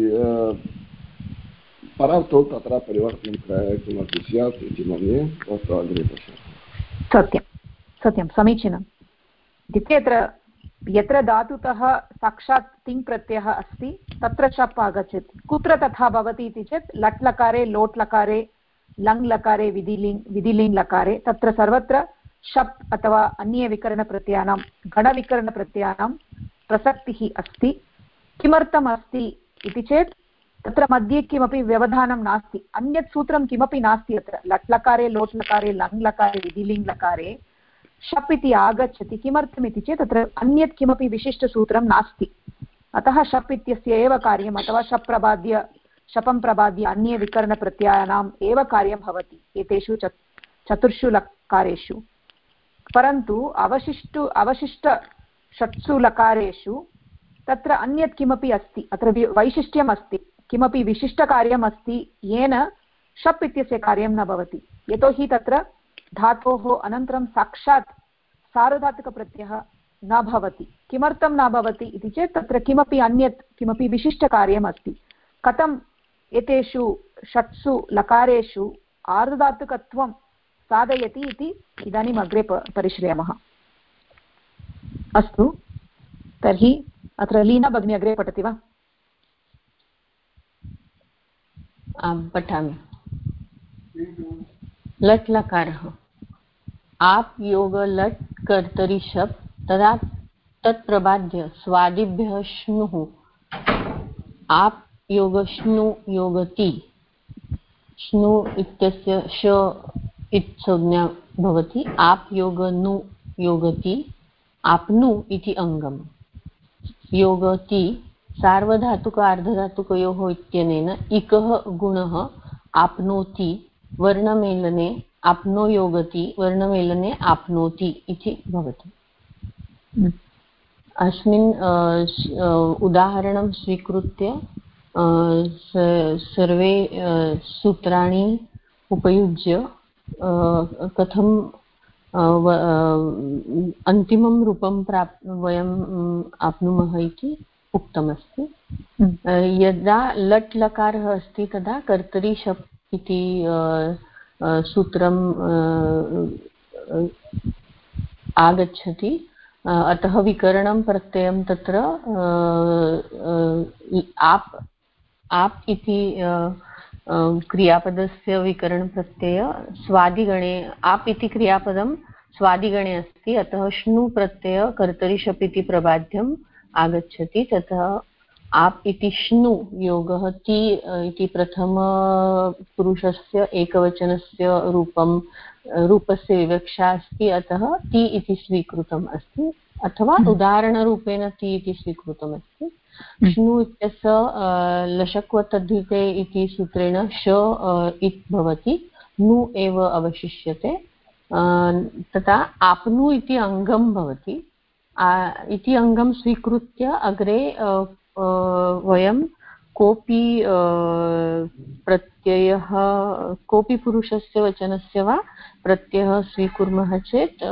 परन्तु तत्र परिवर्तनं किमपि स्यात् इति मन्ये। तत्र अग्रे पश्यामः। सत्यं समीचीनम्। इत्युक्ते यत्र धातुतः साक्षात् तिङ् प्रत्ययः अस्ति तत्र शप् आगच्छति। कुत्र तथा भवति इति चेत् लट् लकारे, लोट् लकारे, लङ् लकारे, विधिलिङ् लकारे, तत्र सर्वत्र शप् अथवा अन्ये विकरणप्रत्ययानां गणविकरणप्रत्ययानां प्रसक्तिः अस्ति। किमर्थम् अस्ति इति चेत् तत्र मध्ये किमपि व्यवधानं नास्ति, अन्यत् सूत्रं किमपि नास्ति। अत्र लट् लकारे, लोट् लकारे, लङ् लकारे, विधिलिङ् लकारे शप् इति आगच्छति। किमर्थम् इति चेत् तत्र अन्यत् किमपि विशिष्टसूत्रं नास्ति, अतः शप् इत्यस्य एव कार्यम् अथवा शपं प्रबाद्य अन्ये विकरणप्रत्ययानाम् एव कार्यं भवति एतेषु चतुर्षु लकारेषु। परन्तु अवशिष्ट षट्सु लकारेषु तत्र अन्यत् किमपि अस्ति, अत्र वैशिष्ट्यम् अस्ति, किमपि विशिष्टकार्यम् अस्ति येन शप् इत्यस्य कार्यं न भवति। यतोहि तत्र धातोः अनन्तरं साक्षात् सार्वधातुकप्रत्ययः न भवति। किमर्थं न भवति इति चेत् तत्र किमपि अन्यत् किमपि विशिष्टकार्यम् अस्ति। कथम् एतेषु षट्सु लकारेषु आर्धधातुकत्वं साधयति इति इदानीम् अग्रे परिश्रयामः। अस्तु, तर्हि अत्र लीना भगिनी अग्रे पठति वा? पठामि। लट् लकारः आप योग लट् कर्तरि शप् तदा तत्प्रबाद्य स्वादिभ्यः श्नुः आप योग श्नु योगति। श्नु इत्यस्य श इत्संज्ञा भवति। आप योग नु योगति, आप्नु इति अङ्गम्। योगति सार्वधातुक अर्धधातुकयोः इत्यनेन इकः गुणः आप्नोति वर्णमेलने आप्नो योगति वर्णमेलने आप्नोति इति भवति। अस्मिन् उदाहरणं स्वीकृत्य सर्वे सूत्राणि उपयुज्य कथं अन्तिमं रूपं वयम् आप्नुमः इति उक्तमस्ति। यदा लट् लकारः अस्ति तदा कर्तरि शप् इति सूत्रं आगच्छति, अतः विकरणं प्रत्ययं तत्र आप इति क्रियापदस्य विकरणप्रत्यय स्वादिगणे, आप इति क्रियापदं स्वादिगणे अस्ति, अतः श्नु प्रत्यय कर्तरि शप् इति प्रबाध्यम् आगच्छति। ततः आप इति श्नु योगः ति इति प्रथमपुरुषस्य एकवचनस्य रूपस्य विवक्षा अस्ति, अतः ति इति स्वीकृतम् अस्ति, अथवा उदाहरणरूपेण ति इति स्वीकृतम् अस्ति। श्नु इत्यस्य लशक्वतद्धिते इति सूत्रेण श इत् भवति, नु एव अवशिष्यते। तथा आप्नु इति अङ्गं भवति। इति अङ्गं स्वीकृत्य अग्रे वयं कोऽपि प्रत्ययः, कोऽपि पुरुषस्य वचनस्य वा प्रत्ययः स्वीकुर्मः चेत्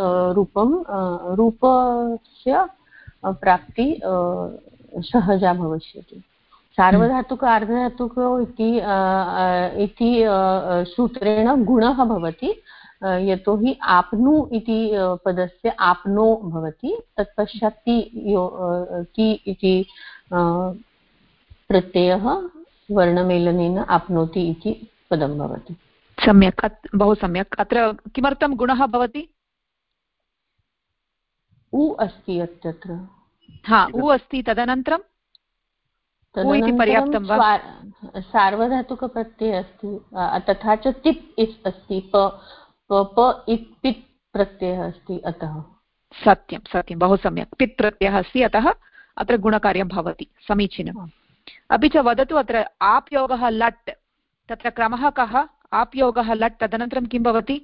रूपस्य प्राप्ति सहजा भविष्यति। सार्वधातुक अर्धधातुक इति सूत्रेण गुणः भवति, यतोहि आप्नु इति पदस्य आप्नो भवति, तत्पश्चात् ति इति प्रत्ययः वर्णमेलनेन आप्नोति इति पदं भवति। सम्यक्, बहु सम्यक्। अत्र किमर्थं गुणः भवति? उ अस्ति तत्र। हा, उ अस्ति, तदनन्तरं उ इति पर्याप्तं वा? सार्वधातुकप्रत्ययः अस्ति, तथा च तिप् अस्ति, प इत् पित् प्रत्ययः अस्ति, अतः। सत्यं सत्यं, बहु सम्यक्, पित् प्रत्ययः अस्ति, अतः अत्र गुणकार्यं भवति। समीचीनम्। अपि च वदतु, अत्र आप्योगः लट्, तत्र क्रमः कः? आप्योगः लट्, तदनन्तरं किं भवति?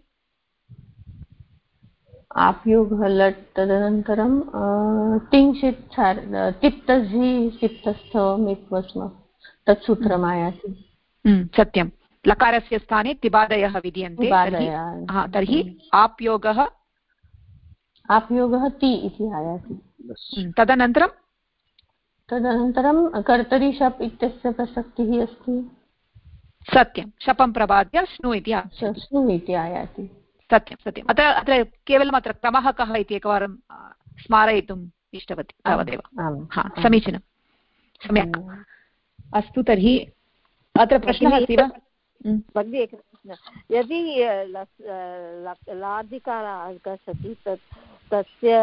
आप्योगः लट्, तदनन्तरं तिङ्क्षित् तिप्तझि सिप्तस्थ मित्वस्म, तत् सूत्रम् आयाति। सत्यं, लकारस्य स्थाने तिबादयः विधीयन्ते, तर्हि आप्योगः ति इति आयाति। तदनन्तरं कर्तरि शप् इत्यस्य प्रसक्तिः अस्ति। सत्यं, शपं प्रबाद्य स्नु इति आयाति। सत्यं सत्यम्। अत्र केवलम् अत्र क्रमः कः इति एकवारं स्मारयितुम् इष्टवती, तावदेव। समीचीनं, सम्यक्। अस्तु, तर्हि अत्र प्रश्नः अस्ति वा? भगिनी, एकः प्रश्नः। यदि लादिकारः आगच्छति तस्य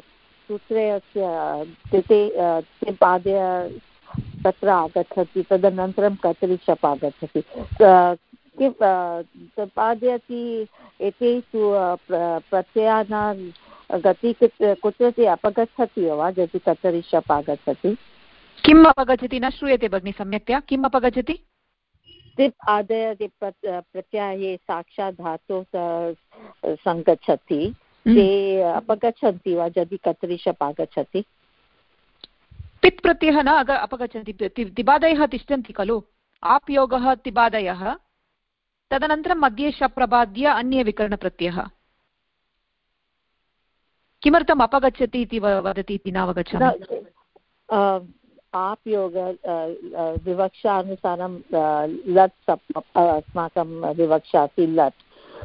सूत्रे पादे तत्र आगच्छति, तदनन्तरं कर्तरि शप् आगच्छति। किं पादयति एतेषु प्रत्ययानां गति कुत्रचित् अपगच्छति वा यदि कर्तरि शप् आगच्छति? किम् अपगच्छति? न श्रूयते भगिनि सम्यक्तया। किम् अपगच्छति? तिप् आदयति प्रत्यये साक्षात् धातु सङ्गच्छति, ते अपगच्छन्ति वा यदि कर्तरि शप् आगच्छति? पित् प्रत्ययः न अपगच्छन्ति, तिबादयः तिष्ठन्ति खलु। आप्योगः तिबादयः, तदनन्तरं मध्ये शप् प्रबाद्य अन्ये विकरणप्रत्ययः। किमर्थम् अपगच्छति इति वदति इति न अवगच्छामि। आप्योग विवक्षानुसारं लट् अस्माकं विवक्षा अस्ति लट्,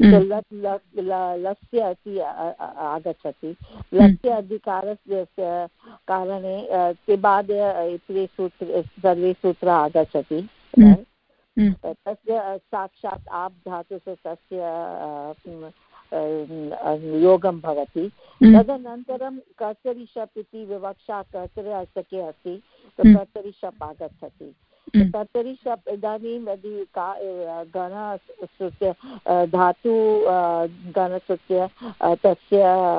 लस्य अपि आगच्छति। लस्य अधिकारस्य कारणे तिबादय इति सर्वे सूत्र आगच्छति। तस्य साक्षात् आप् धातुः तस्य योगं भवति। तदनन्तरं कर्तरि शप् इति विवक्षा कर्तरि अर्थके अस्ति, कर्तरि शप् आगच्छति। कर्तरि शप् इदानीं यदि गणसूत्र धातु गणसूत्र तस्य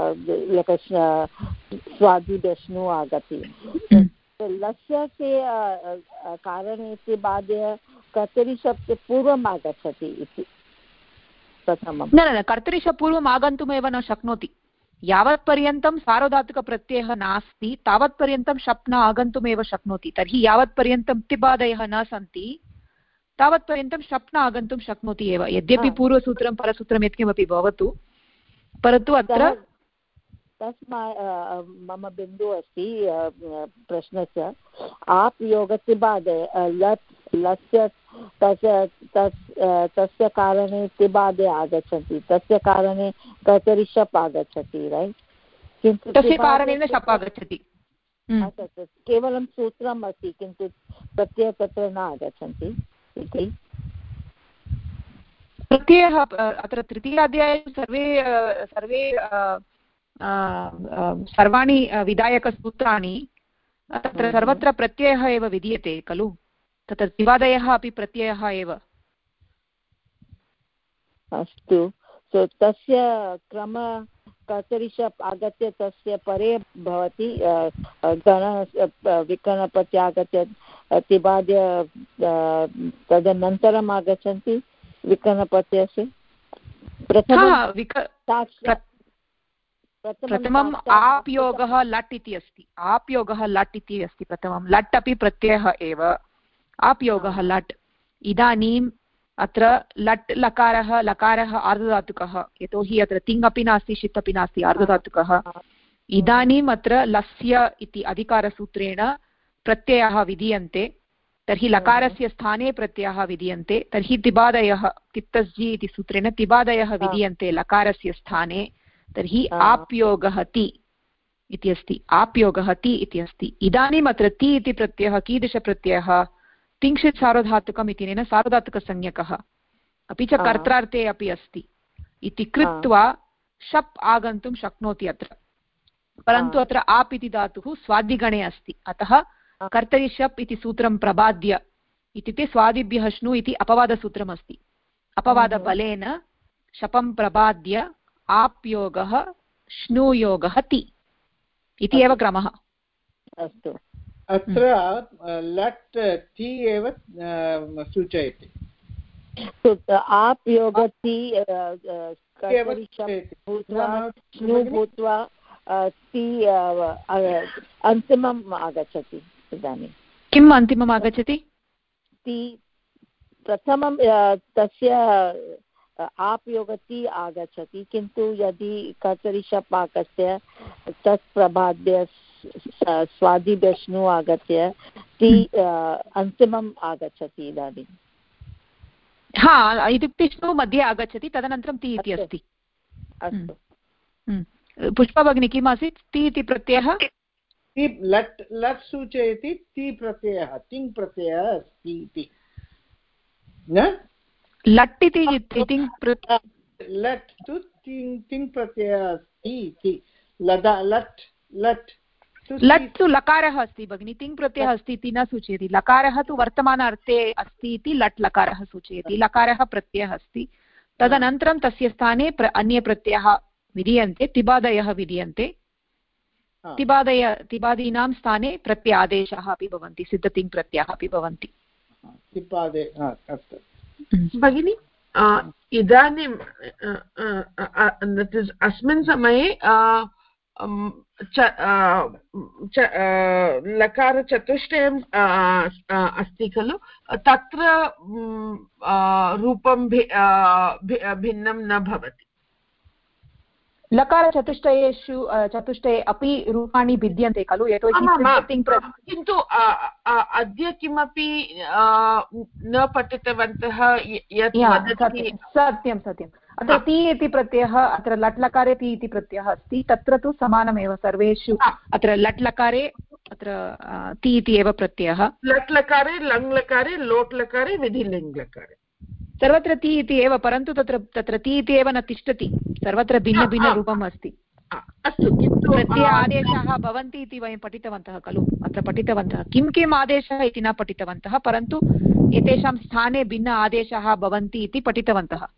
स्वादिदश्नु आगति, लस्यस्य कारणे तिबादय कर्तरि शप् पूर्वम् आगच्छति इति प्रथमं। न, कर्तरि शप् पूर्वम् आगन्तुमेव न शक्नोति। यावत्पर्यन्तं सार्वधातुकप्रत्ययः नास्ति तावत्पर्यन्तं शप् न आगन्तुमेव शक्नोति। तर्हि यावत्पर्यन्तं तिबादयः न सन्ति तावत्पर्यन्तं शप् न आगन्तुं शक्नोति एव, यद्यपि पूर्वसूत्रं परसूत्रं यत्किमपि भवतु, परन्तु अत्र मम बिन्दुः अस्ति प्रश्नस्य। आप् योगतिबादय लस्य तस्य कारणे तिबादे आगच्छति, तस्य कारणे कर्तरि शप् आगच्छति, रैट्? किन्तु तस्य कारणेन शप् आगच्छति। केवलं सूत्रम् अस्ति, किन्तु प्रत्ययः तत्र न आगच्छन्ति इति। प्रत्ययः अत्र तृतीयाध्याये सर्वे सर्वाणि विधायकसूत्राणि, तत्र सर्वत्र प्रत्ययः एव विधीयते खलु। तत्र तिबादयः अपि प्रत्ययः एव। अस्तु, तस्य क्रम कर्तरि शप् आगत्य तस्य परे भवति, विकरणप्रत्यय आगत्य तिबाद्य तदनन्तरम् आगच्छन्ति विकरणप्रत्ययस्य। प्रथमम् आप्योगः लट् इति अस्ति। आप्योगः लट् इति अस्ति प्रथमं। लट् अपि प्रत्ययः एव, आप्योगः लट्। इदानीम् अत्र लट् लकारः आर्धधातुकः, यतोहि अत्र तिङ् अपि नास्ति षित् अपि नास्ति, आर्धधातुकः। इदानीम् अत्र लस्य इति अधिकारसूत्रेण प्रत्ययाः विधीयन्ते, तर्हि लकारस्य स्थाने प्रत्ययाः विधीयन्ते। तर्हि तिबादयः तिप्तस्जि इति सूत्रेण तिबादयः विधीयन्ते लकारस्य स्थाने। तर्हि आप्योगः ति इति अस्ति, आप्योगः ति इति अस्ति। इदानीम् अत्र ति इति प्रत्ययः कीदृशप्रत्ययः? तिङ्क्षित् सार्वधातुकम् इत्यनेन सार्वधातुकसंज्ञकः। अपि च कर्त्रार्थे अपि अस्ति इति कृत्वा शप् आगन्तुं शक्नोति अत्र, परन्तु अत्र आप् इति धातुः स्वादिगणे अस्ति, अतः कर्तरि शप् इति सूत्रं प्रबाद्य, इत्युक्ते स्वादिभ्यः श्नु इति अपवादसूत्रमस्ति, अपवादबलेन शपं प्रबाद्य आप्योगः श्नुयोगः ति इति एव क्रमः। अस्तु, अत्र लट् ति एव सूचयति, आप्योगति भूत्वा ति अन्तिमम् आगच्छति। इदानीं किम् अन्तिमम् आगच्छति? ति प्रथमं तस्य आप्योगति आगच्छति, किन्तु यदि कर्तरि शप् आगत्य तत् प्रबाद्य स्वादिभ्यश्नु आगत्य ति अन्तिमम् आगच्छति इदानीं। हा, इत्युक्ते श्नु मध्ये आगच्छति, तदनन्तरं ति इति अस्ति। अस्तु, पुष्पा भगिनी किम् आसीत्? ति इति प्रत्ययः लट् लट् सूचयति, ति प्रत्ययः तिङ् प्रत्ययः अस्ति इति न? लट् इति लट् तु तिङ् प्रत्ययः अस्ति इति। लट् लट् लट् तु लकारः अस्ति भगिनि, तिङ् प्रत्ययः अस्ति इति न सूचयति। लकारः तु वर्तमान अर्थे अस्ति इति लट् लकारः सूचयति। लकारः प्रत्ययः अस्ति, तदनन्तरं तस्य स्थाने अन्ये प्रत्ययः विधीयन्ते, तिबादयः विधीयन्ते। तिबादीनां स्थाने प्रत्यादेशः अपि भवन्ति, सिद्धतिङ् प्रत्ययः अपि भवन्ति। भगिनि इदानीं अस्मिन् समये लकारचतुष्टयम् अस्ति खलु, तत्र रूपं भिन्नं न भवति। लकारचतुष्टयेषु चतुष्टये अपि रूपाणि भिद्यन्ते खलु, यतोहि किन्तु अद्य किमपि न पठितवन्तः। सत्यं सत्यम्, अत्र ति इति प्रत्ययः, अत्र लट् लकारे ति इति प्रत्ययः अस्ति, तत्र तु समानमेव सर्वेषु। अत्र लट् लकारे अत्र ति इति एव प्रत्ययः, लट् लकारे लङ् लकारे लोट् लकारे विधिलिङ् लकारे सर्वत्र ति इति एव, परन्तु तत्र ति इति एव न तिष्ठति, सर्वत्र भिन्नभिन्नरूपम् अस्ति। अस्तु, किन्तु प्रत्यय आदेशाः भवन्ति इति वयं पठितवन्तः खलु, अत्र पठितवन्तः। किं किम् आदेशः इति न पठितवन्तः, परन्तु एतेषां स्थाने भिन्न आदेशाः भवन्ति इति पठितवन्तः।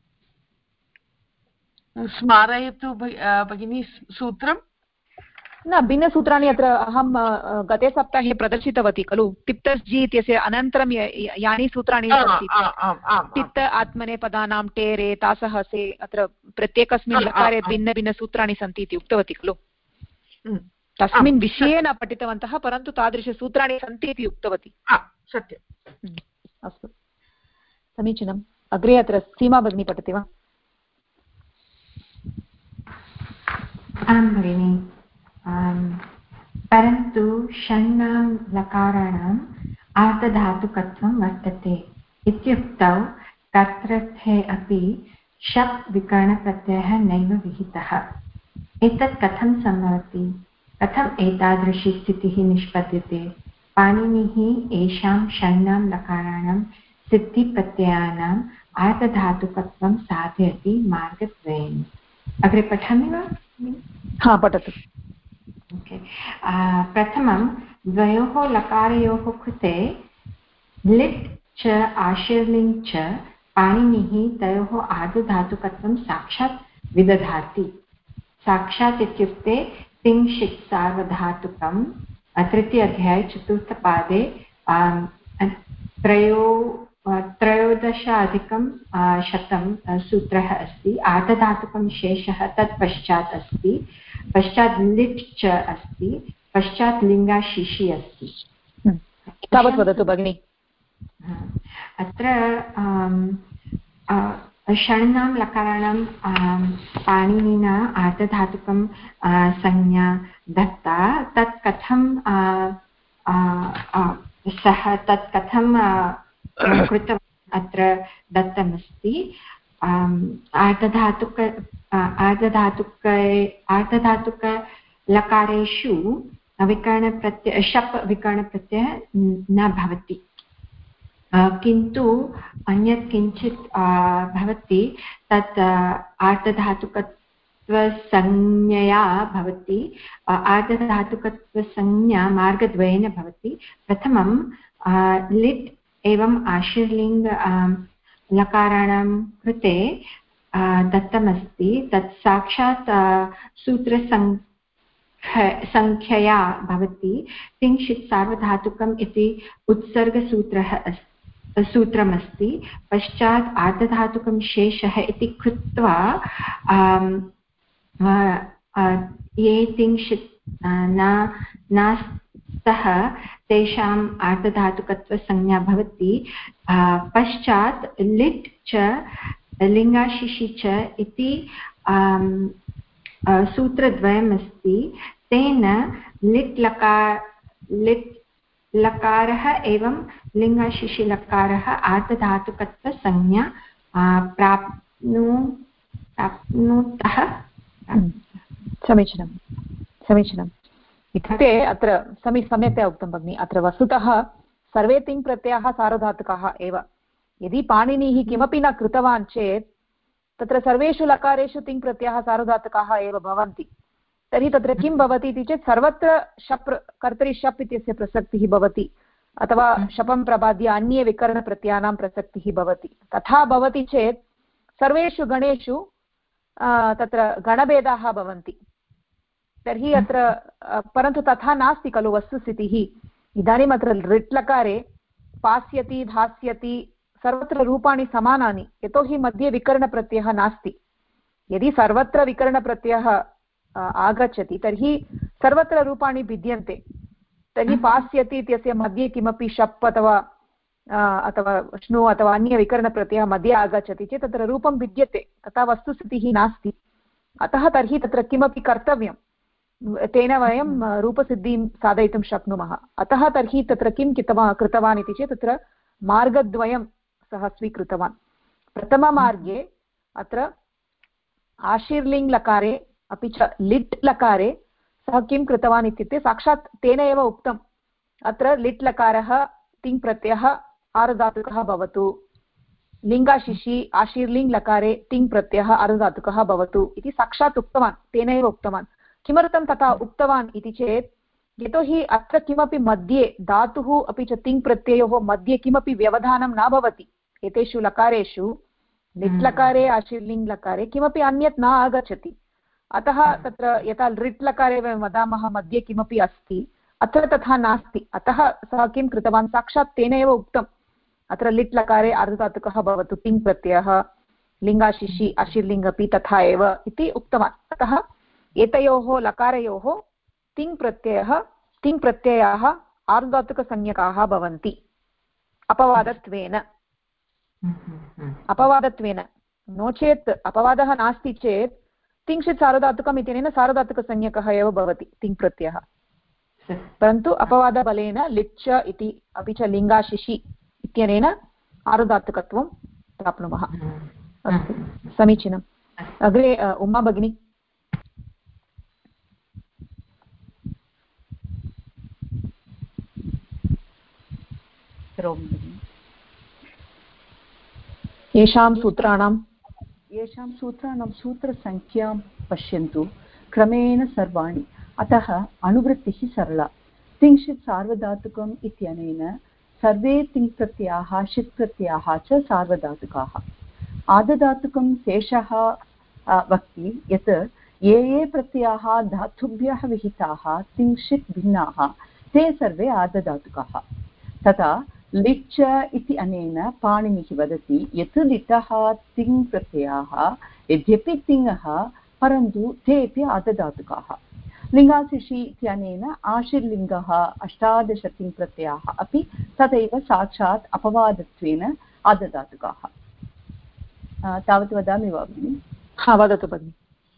स्मारयतु भगिनी सूत्रं। न, भिन्नसूत्राणि अत्र अहं गते सप्ताहे प्रदर्शितवती खलु। तिप्तस् जि इत्यस्य अनन्तरं यानि सूत्राणि सन्ति, तिप्त आत्मनेपदानां टेरे तासः से, अत्र प्रत्येकस्मिन् लकारे भिन्नभिन्नसूत्राणि सन्ति इति उक्तवती खलु। तस्मिन् विषये न पठितवन्तः, परन्तु तादृशसूत्राणि सन्ति इति उक्तवती। सत्यम्। अस्तु, समीचीनम्। अग्रे अत्र सीमा भगिनी पठति वा? आं भगिनि, परन्तु षण्णां लकाराणाम् आर्धधातुकत्वं वर्तते इत्युक्तौ कर्तृर्थे अपि शप् विकरणप्रत्ययः नैव विहितः। एतत् कथं सम्भवति? कथम् एतादृशी स्थितिः निष्पद्यते? पाणिनिः येषां षण्णां लकाराणां सिद्धिप्रत्ययानाम् आर्धधातुकत्वं साधयति मार्गद्वयेन। अग्रे पठामि वा? हा, पठतु। प्रथमं द्वयोः लकारयोः कृते लिट् च आशीर्लिङ् च पाणिनिः तयोः आर्धधातुकत्वं साक्षात् विदधाति। साक्षात् इत्युक्ते तिङ्क्षित् सार्वधातुकं तृतीय अध्याये चतुर्थपादे 13,100 सूत्रः अस्ति। आर्धधातुकं शेषः तत् पश्चात् अस्ति, पश्चात् लिट् च अस्ति, पश्चात् लिङ्गाशिशि अस्ति। तावत् वदतु भगिनि। अत्र षण्णां लकाराणां पाणिनिना आर्धधातुकं संज्ञा दत्ता। तत् कथं सः तत् कथं कृतवान् अत्र दत्तमस्ति। आर्धधातुकलकारेषु विकरणप्रत्यय शप् विकरणप्रत्ययः न भवति, किन्तु अन्यत् किञ्चित् भवति तत् आर्धधातुकत्वसंज्ञया भवति आर्धधातुकत्वसंज्ञा मार्गद्वयेन भवति प्रथमं लिट् एवम् आशीर्लिङ्ग लकाराणां कृते दत्तमस्ति तत् साक्षात् सूत्रसङ्ख्यया भवति तिङ्क्षित् सार्वधातुकम् इति सूत्रमस्ति पश्चात् आर्धधातुकं शेषः इति कृत्वा ये तिङ्क्षित् नास्तः तेषाम् आर्धधातुकत्वसंज्ञा भवति पश्चात् लिट् च लिङ्गाशिशि च इति सूत्रद्वयमस्ति तेन लिट् लकारः एवं लिङ्गाशिशिलकारः आर्धधातुकत्वसंज्ञा प्राप्नुतः। समीचीनं समीचीनम् इत्युक्ते अत्र सम्यक्तया उक्तं भगिनि अत्र वस्तुतः सर्वे तिङ् प्रत्ययाः सार्वधातुकाः एव यदि पाणिनिः किमपि न कृतवान् चेत् तत्र सर्वेषु लकारेषु तिङ् प्रत्ययाः सार्वधातुकाः एव भवन्ति तर्हि तत्र किं भवति इति चेत् सर्वत्र शप् कर्तरि शप् इत्यस्य प्रसक्तिः भवति अथवा शपं प्रबाद्य अन्ये विकरणप्रत्ययानां प्रसक्तिः भवति तथा भवति चेत् सर्वेषु गणेषु तत्र गणभेदाः भवन्ति तर्हि अत्र परन्तु तथा नास्ति खलु वस्तुस्थितिः इदानीम् अत्र लिट् लकारे पास्यति धास्यति सर्वत्र रूपाणि समानानि यतोहि मध्ये विकरणप्रत्ययः नास्ति यदि सर्वत्र विकरणप्रत्ययः आगच्छति तर्हि सर्वत्र रूपाणि भिद्यन्ते तर्हि पास्यति इत्यस्य मध्ये किमपि शप् अथवा श्नु अथवा अन्यविकरणप्रत्ययः मध्ये आगच्छति चेत् तत्र रूपं भिद्यते तथा वस्तुस्थितिः नास्ति अतः तर्हि तत्र किमपि कर्तव्यं तेन वयं रूपसिद्धिं साधयितुं शक्नुमः अतः तर्हि तत्र किं कृतवान् इति चेत् तत्र मार्गद्वयं सः स्वीकृतवान् प्रथममार्गे अत्र आशीर्लिङ् लकारे अपि च लिट् लकारे सः किं कृतवान् इत्युक्ते साक्षात् तेन एव उक्तम् अत्र लिट् लकारः तिङ् प्रत्ययः आर्धधातुकः भवतु लिङ्गाशिशि आशीर्लिङ् लकारे तिङ् प्रत्ययः आर्धधातुकः भवतु इति साक्षात् उक्तवान् तेन एव उक्तवान् किमर्थं तथा उक्तवान् इति चेत् यतोहि अत्र किमपि मध्ये धातुः अपि च तिङ् प्रत्ययोः मध्ये किमपि व्यवधानं न भवति एतेषु लकारेषु लिट् लकारे आशीर्लिङ् लकारे किमपि अन्यत् न आगच्छति अतः तत्र यथा लिट् लकारे वयं वदामः मध्ये किमपि अस्ति अत्र तथा नास्ति अतः सः किं कृतवान् साक्षात् तेन एव उक्तम् अत्र लिट् लकारे आर्धधातुकः भवतु तिङ् प्रत्ययः लिङ्गाशिशि आशीर्लिङ् अपि तथा एव इति उक्तवान् अतः एतयोः लकारयोः तिङ् प्रत्ययाः आर्धधातुकसंज्ञकाः भवन्ति अपवादत्वेन नो चेत् अपवादः नास्ति चेत् तिङ्क्षित् सार्वधातुकम् इत्यनेन सार्वधातुकसंज्ञकः एव भवति तिङ् प्रत्ययः परन्तु अपवादबलेन लिच् इति अपि च लिङ्गाशिशि इत्यनेन आर्धधातुकत्वं प्राप्नुमः अस्तु समीचीनम् अग्रे उमा भगिनी येषां सूत्राणां सूत्रसङ्ख्यां पश्यन्तु क्रमेण सर्वाणि अतः अनुवृत्तिः सरला तिङ्क्षित् सार्वधातुकम् इत्यनेन सर्वे तिङ्प्रत्ययाः षित्प्रत्ययाः च सार्वधातुकाः आर्धधातुकं शेषः वक्ति यत् ये प्रत्ययाः धातुभ्यः विहिताः तिङ्क्षित् भिन्नाः ते सर्वे आर्धधातुकाः तथा लिच् इति अनेन पाणिनिः वदति यत् लिटः तिङ् प्रत्ययाः यद्यपि तिङः परन्तु तेऽपि आर्धधातुकाः लिङ्गाशिशि इत्यनेन आशीर्लिङ्गः अष्टादश तिङ् प्रत्ययाः अपि तथैव साक्षात् अपवादत्वेन आर्धधातुकाः तावत् वदामि वा भगिनि वदतु भगिनि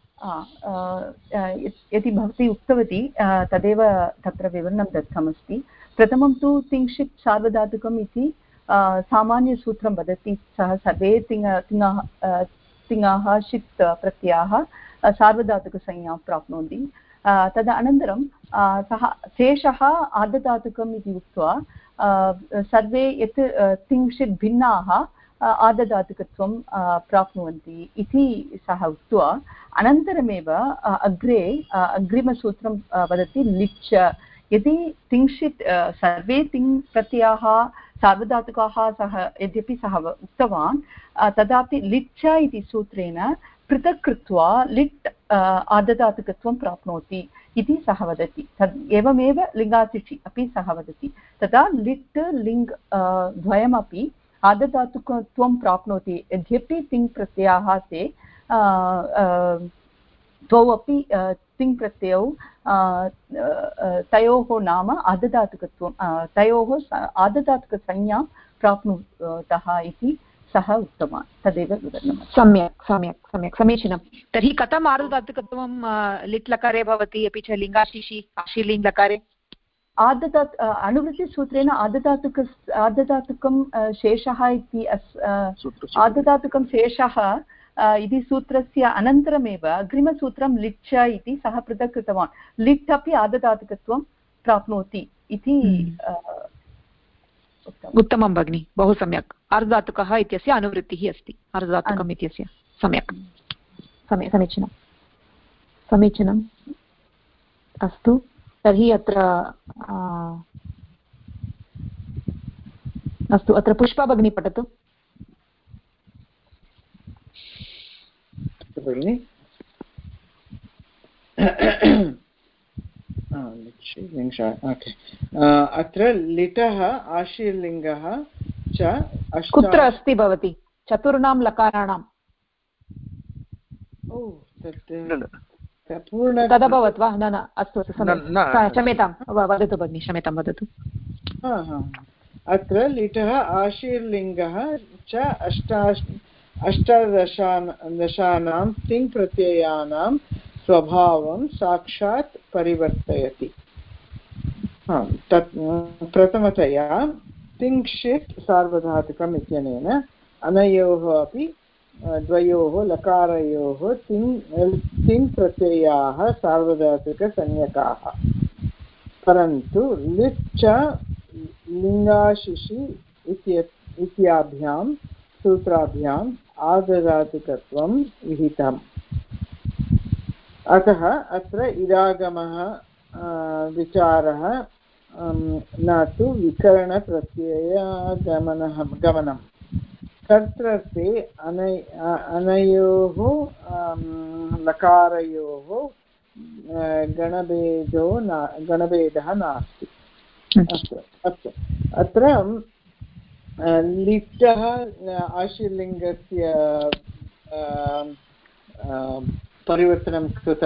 यदि भवती उक्तवती तदेव तत्र विवरणं दत्तमस्ति प्रथमं तु तिङ्क्षित् सार्वधातुकम् इति सामान्यसूत्रं वदति सः सर्वे तिङाः षित् प्रत्ययाः सार्वधातुकसंज्ञां प्राप्नोति तदनन्तरं सः शेषः आर्धधातुकम् इति उक्त्वा सर्वे यत् तिङ्क्षित् भिन्नाः आदधातुकत्वं प्राप्नुवन्ति इति सः उक्त्वा अनन्तरमेव अग्रे अग्रिमसूत्रं वदति लिच् यदि तिङ्क्षित् सर्वे तिङ् प्रत्ययाः सार्वधातुकाः सः यद्यपि सः उक्तवान् तदापि लिच् इति सूत्रेण पृथक् कृत्वा लिट् आदधातुकत्वं प्राप्नोति इति सः वदति तद् एवमेव लिङ्गातिथि अपि सः वदति तदा लिट् लिङ् द्वयमपि आदधातुकत्वं प्राप्नोति यद्यपि तिङ् प्रत्ययाः ते द्वौ अपि तिङ् प्रत्ययौ तयोः नाम आदधातुकत्वं तयोः आदधातुकसंज्ञां प्राप्नुतः इति सः उक्तवान् तदेव विवरणं सम्यक् सम्यक् सम्यक् समीचीनं तर्हि कथम् आर्धधातुकत्वं लिट् लकारे भवति अपि च लिङ्गाशिशि आशीर्लिङ् लकारे अनुवृत्तिसूत्रेण आदधातुकं शेषः इति आदधातुकं शेषः इति सूत्रस्य अनन्तरमेव अग्रिमसूत्रं लिच् इति सः पृथक् कृतवान् लिट् अपि आदधातुकत्वं प्राप्नोति इति उत्तमं भगिनि बहु सम्यक् अर्धधातुकः इत्यस्य अनुवृत्तिः अस्ति अर्धधातुकम् इत्यस्य सम्यक् सम्यक् समीचीनं समीचीनम् अस्तु तर्हि अत्र अस्तु अत्र पुष्पा भगिनी पठतु भगिनि अत्र लिटः आशीर्लिङ्गः च कुत्र अस्ति भवती चतुर्णां लकाराणां तदभवत् वा न न अस्तु क्षम्यतां वदतु भगिनि क्षम्यतां वदतु अत्र लिटः आशीर्लिङ्गः च अष्टादशानां तिङ् प्रत्ययानां स्वभावं साक्षात् परिवर्तयति तत् प्रथमतया तिङ्क्षित् सार्वधातुकम् इत्यनेन अनयोः अपि द्वयोः लकारयोः तिङ् प्रत्ययाः सार्वधातुकसंज्ञकाः परन्तु लिट् च लिङ्गाशिशि इत्याभ्यां सूत्राभ्याम् आदधातुकत्वं विहितम् अतः अत्र इदागमः विचारः न तु विकरणप्रत्ययगमनं कर्तृर्थे अनयोः लकारयोः गणभेदः नास्ति अस्तु अत्र लिट्टः आशीर्लिङ्गस्य परिवर्तनं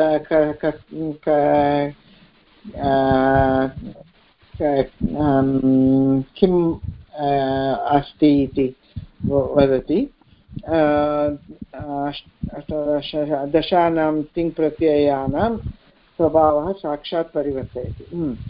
किम् अस्ति इति वदति दशानां तिङ् प्रत्ययानां स्वभावः साक्षात् परिवर्तयति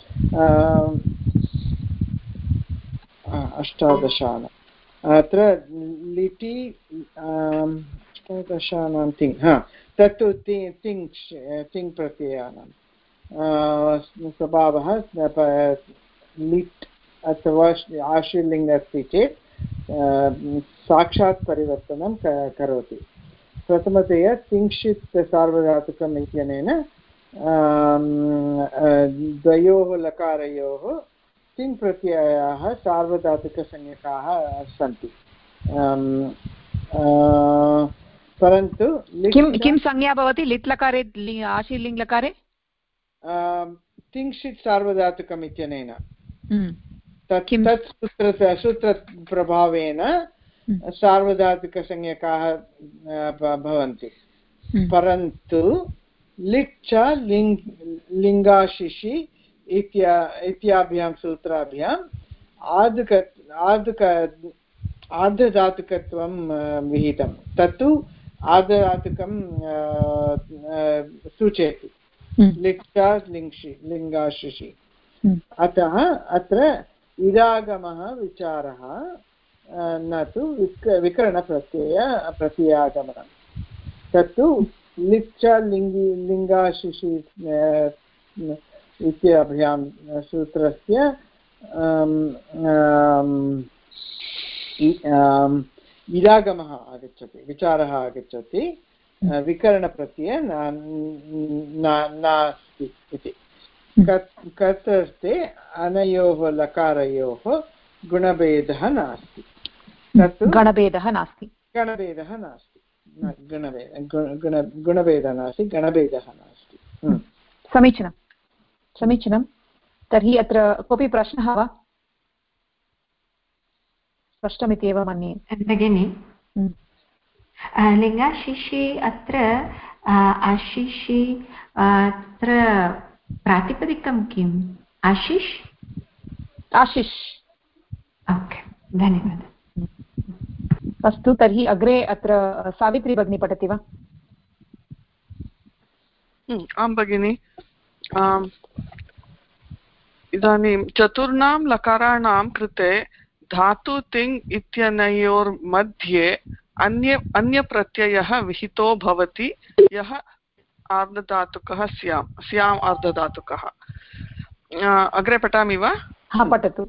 अष्टादशानाम् अत्र लिटि अष्टादशानां तिङ् तत्तु तिङ् प्रत्ययानां स्वभावः लिट् अथवा आशीर्लिङ्ग अस्ति चेत् साक्षात् परिवर्तनं करोति प्रथमतया तिङ्क्षित् सार्वधातुकम् इत्यनेन द्वयोः लकारयोः तिङ् प्रत्ययाः सार्वधातुकसंज्ञकाः सन्ति परन्तु किं संज्ञा भवति लिट् लकारे आशीर्लिङ् लकारे तिङ्क्षित् सार्वधातुकम् इत्यनेन तत् सूत्रप्रभावेन सार्वधातुकसंज्ञकाः भवन्ति परन्तु लिट् च लिङ्गाशिशि इत्याभ्यां सूत्राभ्याम् आर्धधातुकत्वं विहितं तत्तु आर्धधातुकं सूचयति लिट् च लिङ्गाशिशि अतः अत्र इदागमः विचारः न तु विकरणप्रत्ययागमनं तत्तु लिट् च लिङ्गाशिशि इत्याभ्यां सूत्रस्य इडागमः आगच्छति, विचारः आगच्छति, विकरणप्रत्यय नास्ति इति। कर्तर्थे अनयोः लकारयोः गुणभेदः नास्ति, गणभेदः नास्ति, गणभेदः नास्ति। समीचीनं समीचीनं। तर्हि अत्र कोऽपि प्रश्नः वा? स्पष्टमिति एव मन्ये भगिनि। लिङ्गाशिषि अत्र आशिषि अत्र प्रातिपदिकं किम्? आशिष् आशिष्। ओके, धन्यवादः। अस्तु, तर्हि अग्रे अत्र सावित्री भगिनी पठति वा? आं भगिनि। इदानीं चतुर्णां लकाराणां कृते धातु तिङ् इत्यनयोर्मध्ये अन्यप्रत्ययः विहितो भवति, यः आर्धधातुकः स्याम् आर्धधातुकः। अग्रे पठामि वा? हा, पठतु।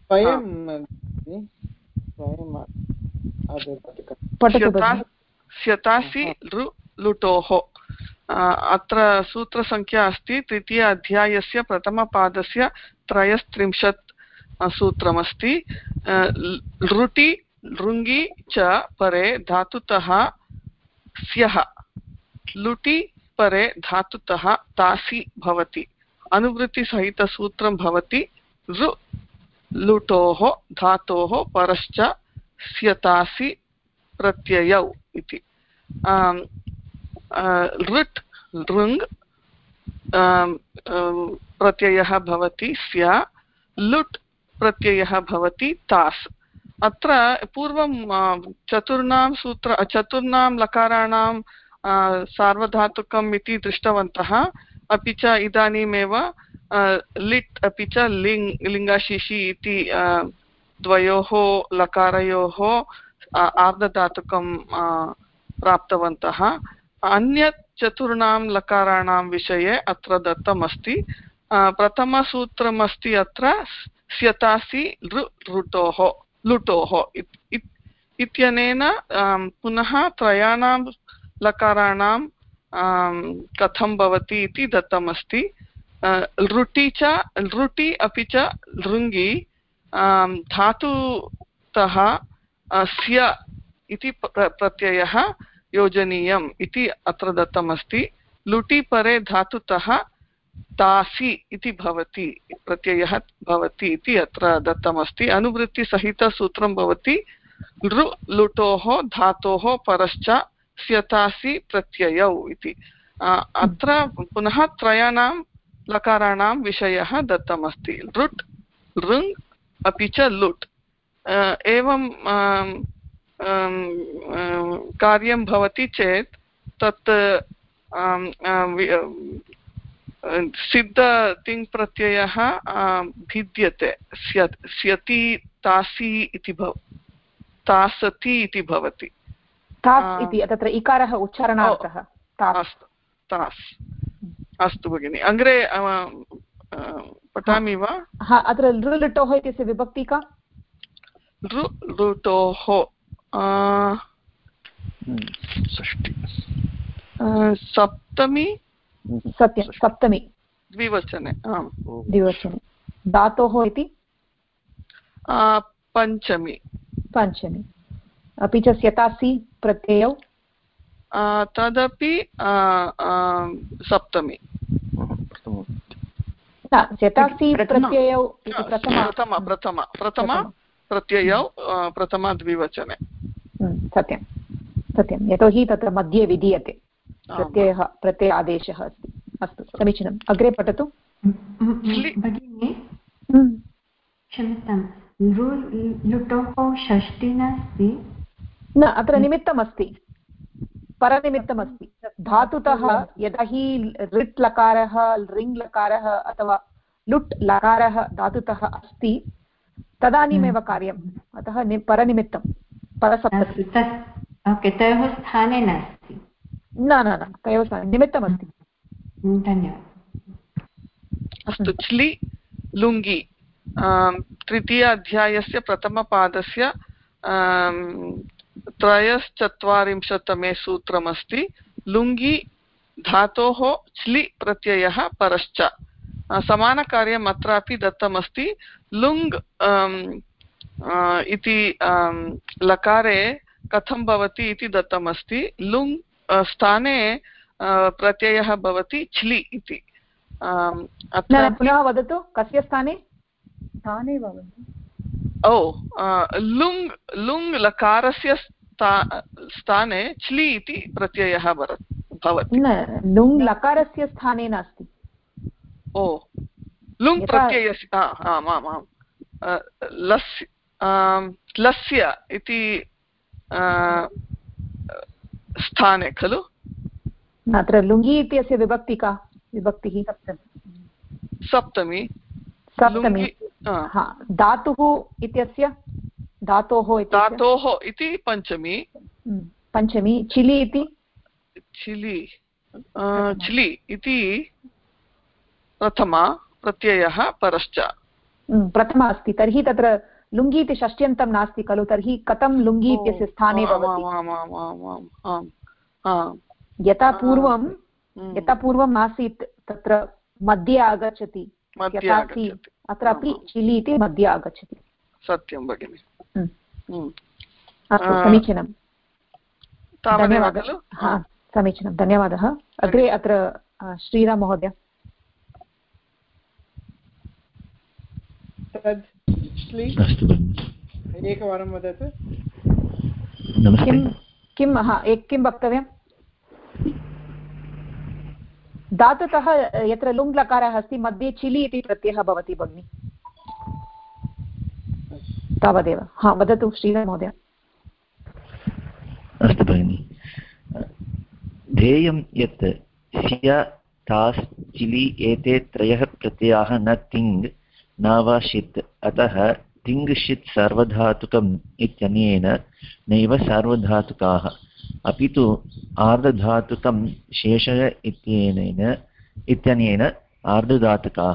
स्यतासि लुटोः। अत्र सूत्रसङ्ख्या अस्ति तृतीय अध्यायस्य प्रथमपादस्य 33 सूत्रमस्ति। लृटि लृङ्गि च परे धातुतः स्यः, लुटि परे धातुतः तासि भवति। अनुवृत्तिसहितसूत्रं भवति लृ लुटोः धातोः परश्च स्यतासि प्रत्ययौ इति। लृट् लृङ् प्रत्ययः भवति स्या, लुट् प्रत्ययः भवति तास्। अत्र पूर्वं चतुर्णां लकाराणां सार्वधातुकम् इति दृष्टवन्तः, अपि च इदानीमेव लिट् अपि च लिङ्गाशिषि इति द्वयोः लकारयोः आर्धधातुकं प्राप्तवन्तः। अन्यत् चतुर्णां लकाराणां विषये अत्र दत्तमस्ति। प्रथमसूत्रमस्ति अत्र स्यतासि लुटोः इत्यनेन पुनः त्रयाणां लकाराणां कथं भवति इति दत्तमस्ति। लृटि अपि च लृङ्गि धातुतः स्य इति प्रत्ययः योजनीयम् इति अत्र दत्तमस्ति। लुटि परे धातुतः तासि इति भवति, प्रत्ययः भवति इति अत्र दत्तमस्ति। अनुवृत्तिसहितसूत्रं भवति लृ लुटोः धातोः परश्च स्यतासि प्रत्ययौ इति। अत्र पुनः त्रयाणां लकाराणां विषयः दत्तमस्ति, लृट् लृङ् अपि च लुट्। एवं कार्यं भवति चेत् तत् सिद्ध तिङ् प्रत्ययः भिद्यते, स्यति तासि इति तासति इति भवति। तास् इति तत्र इकारः उच्चारणार्थः। अस्तु, तास्। अस्तु भगिनि, अग्रे पठामि वा? हा, अत्र लृलुटोः इत्यस्य विभक्ति का? लृलुटोः सप्तमी। सत्यं, सप्तमी द्विवचने। आम्, द्विवचने। धातोः इति पञ्चमी। पञ्चमी। अपि च स्यतासि प्रत्ययौ तदपि सप्तमी। स्यतासि प्रत्ययौ इति प्रथम प्रत्ययौ प्रथम द्विवचने। सत्यं सत्यं, यतोहि तत्र मध्ये विधीयते प्रत्यय आदेशः अस्ति। अस्तु, समीचीनम्। अग्रे पठतु भगिनि। क्षम्यतां, लुटोः षष्ठी नास्ति? न, अत्र निमित्तमस्ति, परनिमित्तमस्ति। धातुतः यदा हि ऋट् लकारः ऋङ् लकारः अथवा लुट् लकारः धातुतः अस्ति तदानीमेव कार्यम्, अतः परनिमित्तं, परसप्तमी। ओके, तयोः स्थाने नास्ति? न न न, तयोः स्थाने निमित्तमस्ति। धन्यवादः। अस्तु, च्लि लुङ्गि तृतीय अध्यायस्य प्रथमपादस्य त्रयश्चत्वारिंशत्तमे सूत्रमस्ति लुङ्गि धातोः च्लि प्रत्ययः परश्च। समानकार्यम् अत्रापि दत्तमस्ति। लुङ् इति लकारे कथं भवति इति दत्तमस्ति। लुङ् स्थाने प्रत्ययः भवति च्लि इति। पुनः वदतु कस्य स्थाने लुङ् लुङ् लकारस्य स्थाने च्लि इति प्रत्ययः भवति। लुङ् लकारस्य स्थाने नास्ति। लुङ् प्रत्ययस्य आमामां लस्य इति स्थाने खलु। अत्र लुङ्गि इत्यस्य विभक्ति का विभक्तिः सप्तमी। धातुः इत्यस्य धातोः इति पञ्चमी। चिलि इति च्लि इति प्रथमा प्रत्ययः परश्च प्रथमा अस्ति। तर्हि तत्र लुङ्गि इति षष्ट्यन्तं नास्ति खलु। तर्हि कथं लुङ्गि इत्यस्य स्थाने भवति? यथा पूर्वम् आसीत् तत्र मध्ये आगच्छति अत्रापि चिलि इति मध्ये आगच्छति। सत्यं भगिनि। अस्तु समीचीनं। धन्यवादः। समीचीनं धन्यवादः। अग्रे अत्र श्रीराम महोदय। एकवारं वदतु। किं वक्तव्यं? धातुतः यत्र लुङ् लकारः अस्ति मध्ये चिलि इति प्रत्ययः भवति भगिनि। तावदेव। वदतु श्रीराम महोदय। अस्तु भगिनि। ध्येयं यत् स्य तास् चिलि एते त्रयः प्रत्ययाः न तिङ् न वा षित् अतः तिङ् षित् सार्वधातुकम् इत्यनेन नैव सार्वधातुकाः अपि तु आर्धधातुकं शेषः इत्यनेन आर्धधातुकाः।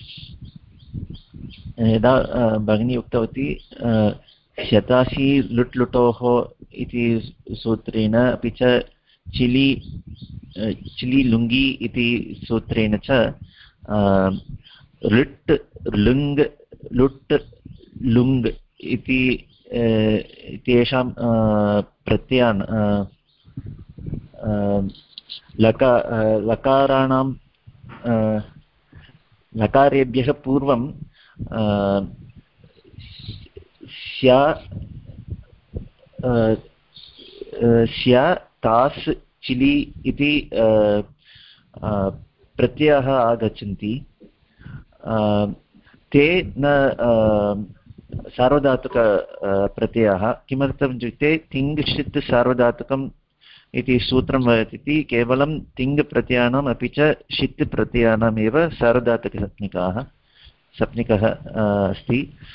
यदा भगिनी उक्तवती शतासी लुट् लुटोः इति सूत्रेण अपि च चिलि लुङ्गि इति सूत्रेण च लुट् लुङ् लुट् लुङ् इति तेषां प्रत्ययान् लकाराणां लकारेभ्यः पूर्वं स्या तास् चिलि इति प्रत्ययाः आगच्छन्ति। ते न सार्वधातुक प्रत्ययाः। किमर्थम् इत्युक्ते तिङ् षित् सार्वधातुकम् इति सूत्रं वदति केवलं तिङ् प्रत्ययानाम् अपि च षित् प्रत्ययानामेव सार्वधातुकसप्निकः अस्ति।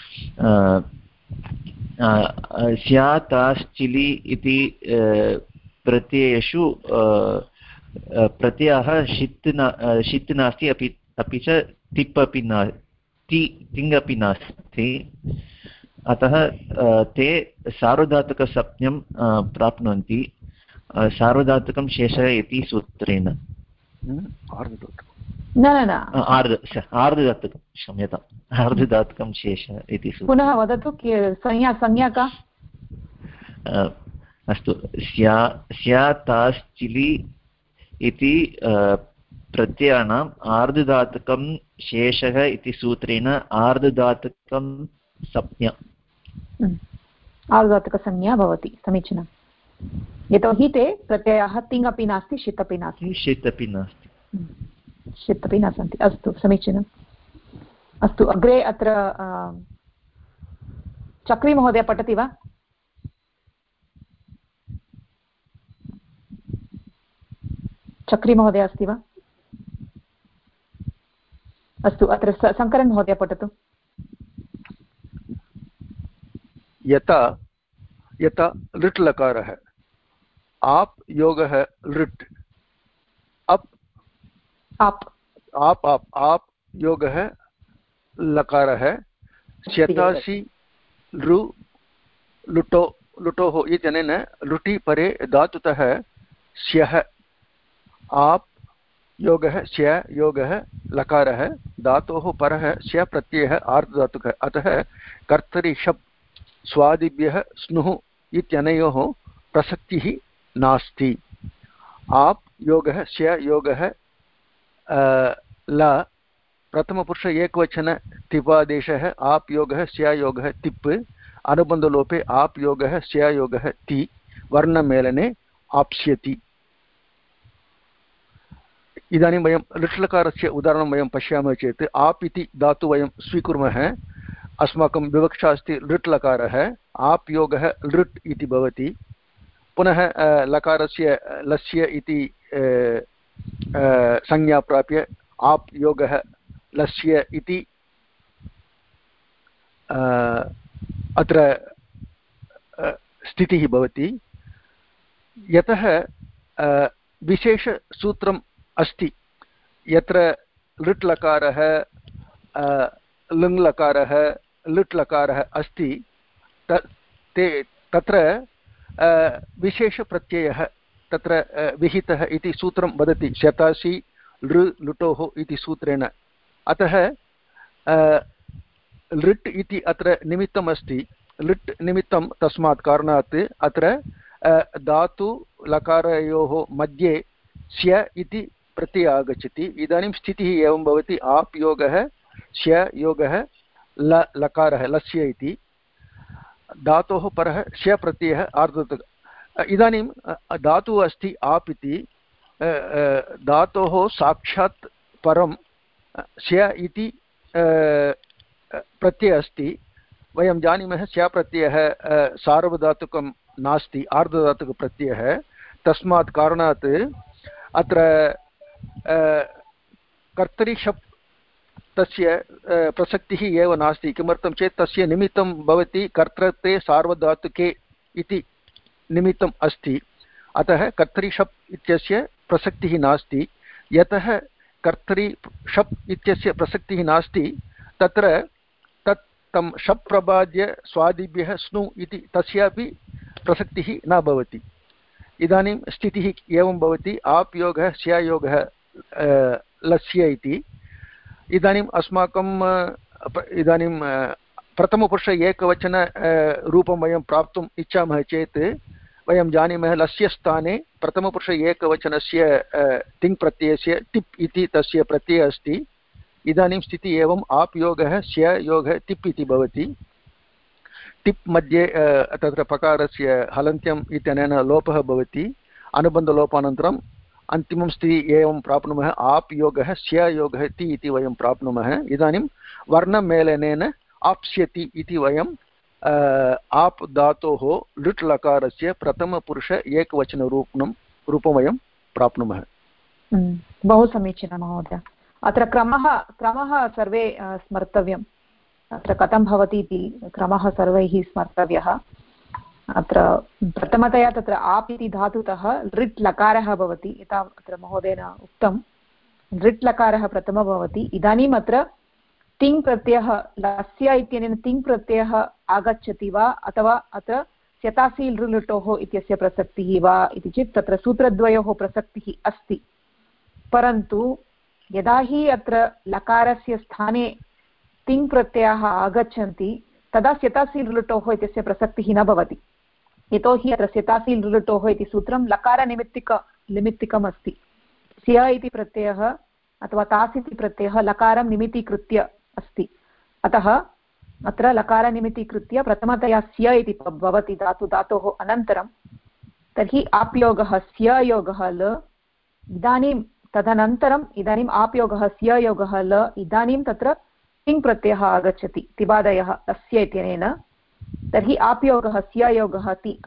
स्या तास् चिलि इति प्रत्ययेषु प्रत्ययः षित् नास्ति अपि च तिप् अपि तिङ् अपि नास्ति। अतः ते सार्वधातुकसप्ज्ञं प्राप्नुवन्ति सार्वधातुकं शेषः इति सूत्रेण। आर्धधातुकं क्षम्यताम् आर्धधातुकं शेषः इति सूत्रं। पुनः वदतु संज्ञा का? अस्तु स्या तास् चिलि इति प्रत्ययानाम् आर्धधातुकं शेषः इति सूत्रेण आर्धधातुकं संज्ञा आर्धधातुकसंज्ञा भवति। समीचीनं। यतोहि ते प्रत्ययाः तिङ् अपि नास्ति षित् अपि नास्ति। षित् अपि न सन्ति। अस्तु समीचीनम्। अस्तु अग्रे अत्र चक्री महोदय पठति वा? चक्री महोदय अस्ति वा? अस्तु अत्र शङ्करन् महोदय पठतु। यथा लृट् लकारः आप् योगः लृट् आप योगः लकारः शतासी लृ लुटो लुटोः इत्यनेन लुटि परे धातुतः स्यः आप् योगः स्य योगः लकारः धातोः परः स्य प्रत्ययः आर्धधातुकः अतः कर्तरि शप् स्वादिभ्यः स्नुः इत्यनयोः प्रसक्तिः नास्ति। आप् योगः स्य योगः ल प्रथमपुरुष एकवचन तिपादेशः आप् योगः स्य योगः तिप् अनुबन्धलोपे आप् योगः स्य योगः ति वर्णमेलने आप्स्यति। इदानीं वयं लृट्लकारस्य उदाहरणं वयं पश्यामः चेत् आप् इति धातु वयं स्वीकुर्मः। अस्माकं विवक्षा अस्ति लृट्लकारः आप् योगः लृट् इति भवति। पुनः लकारस्य लस्य इति संज्ञा प्राप्य आप् योगः लस्य इति अत्र स्थितिः भवति। यतः विशेषसूत्रम् अस्ति यत्र लृट् लकारः लृङ् लकारः लृट् लकारः अस्ति तत्र विशेषप्रत्ययः तत्र विहितः इति सूत्रं वदति शतासि लृ लुटोः इति सूत्रेण। अतः लृट् इति अत्र निमित्तम् अस्ति। लृट् निमित्तं तस्मात् कारणात् अत्र धातु लकारयोः मध्ये स्य इति प्रत्ययः आगच्छति। इदानीं स्थितिः एवं भवति आप् योगः स्य योगः ल लकारः लस्य इति धातोः परः स्य प्रत्ययः आर्धधातुकः। इदानीं धातुः अस्ति आप् इति धातोः साक्षात् परं स्य इति प्रत्ययः अस्ति। वयं जानीमः स्य प्रत्ययः सार्वधातुकं नास्ति आर्धधातुकप्रत्ययः। तस्मात् कारणात् अत्र कर्तरि शप् तस्य प्रसक्तिः एव नास्ति। किमर्थं चेत् तस्य निमित्तं भवति कर्तृत्वे सार्वधातुके इति निमित्तम् अस्ति। अतः कर्तरि शप् इत्यस्य प्रसक्तिः नास्ति। यतः कर्तरि शप् इत्यस्य प्रसक्तिः नास्ति तत्र तं शप् प्रबाद्य स्वादिभ्यः स्नु इति तस्यापि प्रसक्तिः न भवति। इदानीं स्थितिः एवं भवति आप् योगः स्य योगः लस्य इति। इदानीम् अस्माकं इदानीं प्रथमपुरुष एकवचन रूपं वयं प्राप्तुम् इच्छामः चेत् वयं जानीमः लस्य स्थाने प्रथमपुरुष एकवचनस्य तिङ् प्रत्ययस्य टिप् इति तस्य प्रत्ययः अस्ति। इदानीं स्थितिः एवम् आप् योगः स्य योगः टिप् इति भवति। टिप् मध्ये तत्र पकारस्य हलन्त्यम् इत्यनेन लोपः भवति। अनुबन्धलोपानन्तरम् अन्तिमं स्थितिः एवं प्राप्नुमः आप् योगः स्य योगः ति इति वयं प्राप्नुमः। इदानीं वर्णमेलनेन आप्स्यति इति वयं आप् धातोः लृट् लकारस्य प्रथमपुरुष एकवचनरूपं वयं प्राप्नुमः। बहु समीचीनं महोदय। अत्र क्रमः सर्वे स्मर्तव्यम्। अत्र कथं भवति इति क्रमः सर्वैः स्मर्तव्यः। अत्र प्रथमतया तत्र आप् इति धातुतः लृट् लकारः भवति। यथा अत्र महोदयेन उक्तं लृट् लकारः प्रथमः भवति। इदानीम् अत्र तिङ् प्रत्ययः लस्य इत्यनेन तिङ् प्रत्ययः आगच्छति वा अथवा अत्र स्यतासि लृलुटोः इत्यस्य प्रसक्तिः वा इति चेत् तत्र सूत्रद्वयोः प्रसक्तिः अस्ति। परन्तु यदा हि अत्र लकारस्य स्थाने तिङ् प्रत्ययाः आगच्छन्ति तदा स्यतासि लृलुटोः इत्यस्य प्रसक्तिः न भवति। यतोहि अत्र स्यतासि लृलुटोः इति सूत्रं लकारनिमित्तिकम् अस्ति। स्य इति प्रत्ययः अथवा तास् इति प्रत्ययः लकारं निमित्तीकृत्य अस्ति। अतः अत्र लकारनिमित्तीकृत्य प्रथमतया स्य इति भवति धातोः अनन्तरं तर्हि आप्योगः स्य योगः ल। इदानीं तदनन्तरम् इदानीम् आप्योगः स्य योगः ल। इदानीं तत्र तिङ् प्रत्ययः आगच्छति तिबादयः तस्य इत्यनेन। तर्हि आप्योगः स्य योगः ति।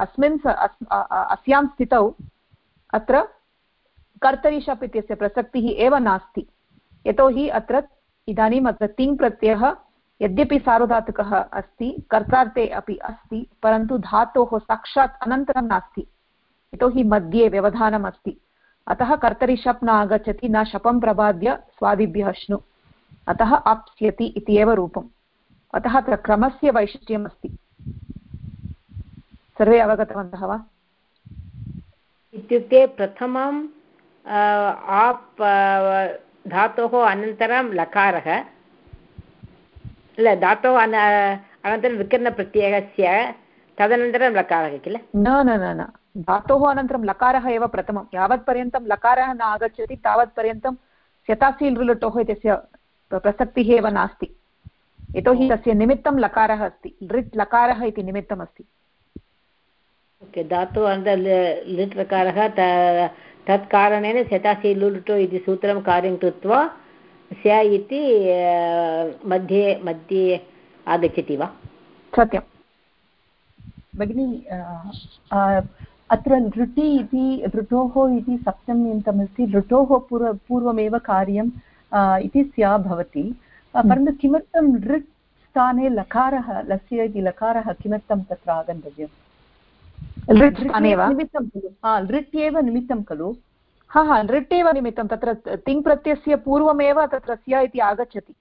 अस्यां स्थितौ अत्र कर्तरि शप् इत्यस्य प्रसक्तिः एव नास्ति। यतोहि अत्र इदानीम् अत्र तिङ् प्रत्ययः यद्यपि सार्वधातुकः अस्ति कर्तार्थे अपि अस्ति परन्तु धातोः साक्षात् अनन्तरं नास्ति। यतोहि मध्ये व्यवधानम् अस्ति। अतः कर्तरि शप् न आगच्छति न शपं प्रबाद्य स्वादिभ्यः श्नु। अतः आप्स्यति इति एव रूपम्। अतः अत्र क्रमस्य वैशिष्ट्यम् अस्ति। सर्वे अवगतवन्तः वा? इत्युक्ते प्रथमं आप् धातोः अनन्तरं लकारः, धातोः अनन्तरं विकरणप्रत्ययस्य तदनन्तरं लकारः किल? न न न न, धातोः अनन्तरं लकारः एव प्रथमं। यावत्पर्यन्तं लकारः न आगच्छति तावत्पर्यन्तं स्यतासील् लुटोः इत्यस्य प्रसक्तिः एव नास्ति, यतोहि तस्य निमित्तं लकारः अस्ति, लृट् लकारः इति निमित्तम् अस्ति। ओके, धातोः अनन्तरं लिट् लकारः, तत् कारणेन स्यतासील् लुटो इति सूत्रं कार्यं कृत्वा स्य इति मध्ये मध्ये आगच्छति वा? सत्यं भगिनी। अत्र लृटि इति लृटोः इति सप्तम्यन्तमस्ति, लृटोः पूर्वमेव कार्यम् इति स्या भवति, परन्तु किमर्थं लृट् स्थाने लकारः, लस्य इति लकारः किमर्थं तत्र आगन्तव्यम्? लृट् एव निमित्तं खलु? हा हा, लृट् एव निमित्तं। तत्र तिङ् प्रत्ययस्य पूर्वमेव तत्र स्य इति आगच्छति।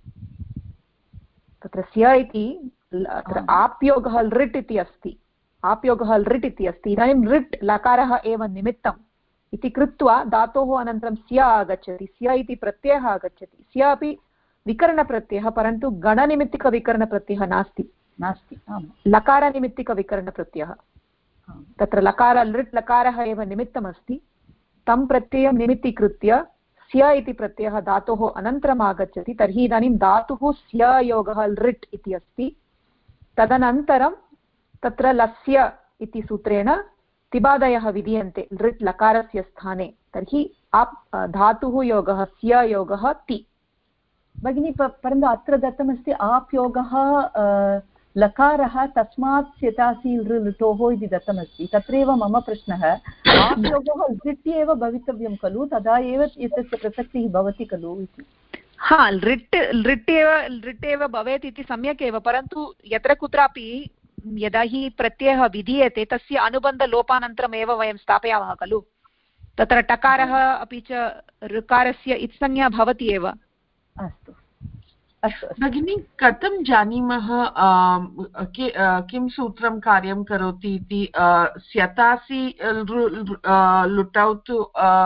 तत्र स्य इति अत्र आप्योगः लृट् इति अस्ति, आप्योगः लृट् इति अस्ति। इदानीं लृट् लकारः एव निमित्तम् इति कृत्वा धातोः अनन्तरं स्य आगच्छति, स्य इति प्रत्ययः आगच्छति। स्य अपि विकरणप्रत्ययः, परन्तु गणनिमित्तिकविकरणप्रत्ययः नास्ति, लकारनिमित्तिकविकरणप्रत्ययः। तत्र लकार लृट् लकारः एव निमित्तमस्ति, तं प्रत्ययं निमित्तीकृत्य स्य इति प्रत्ययः धातोः अनन्तरम् आगच्छति। तर्हि इदानीं धातुः स्य योगः लृट् इति अस्ति। तदनन्तरं तत्र लस्य इति सूत्रेण तिबादयः विधीयन्ते लृट् लकारस्य स्थाने। तर्हि धातुः योगः स्य योगः ति। भगिनी, परन्तु अत्र दत्तमस्ति आप्योगः लकारः तस्मात् स्यतासील् लृटोः इति दत्तमस्ति। तत्रैव मम प्रश्नः, आप्योगः लृट् एव भवितव्यं खलु, तदा एव एतस्य प्रसक्तिः भवति खलु इति। हा, लृट् एव भवेत् इति सम्यक् एव, परन्तु यत्र कुत्रापि यदा हि प्रत्ययः विधीयते तस्य अनुबन्धलोपानन्तरमेव वयं स्थापयामः खलु। तत्र टकारः अपि च ऋकारस्य इत्संज्ञा भवति एव। अस्तु भगिनी, कथं जानीमः किं सूत्रं कार्यं करोति इति? स्यतासि लुटौ तु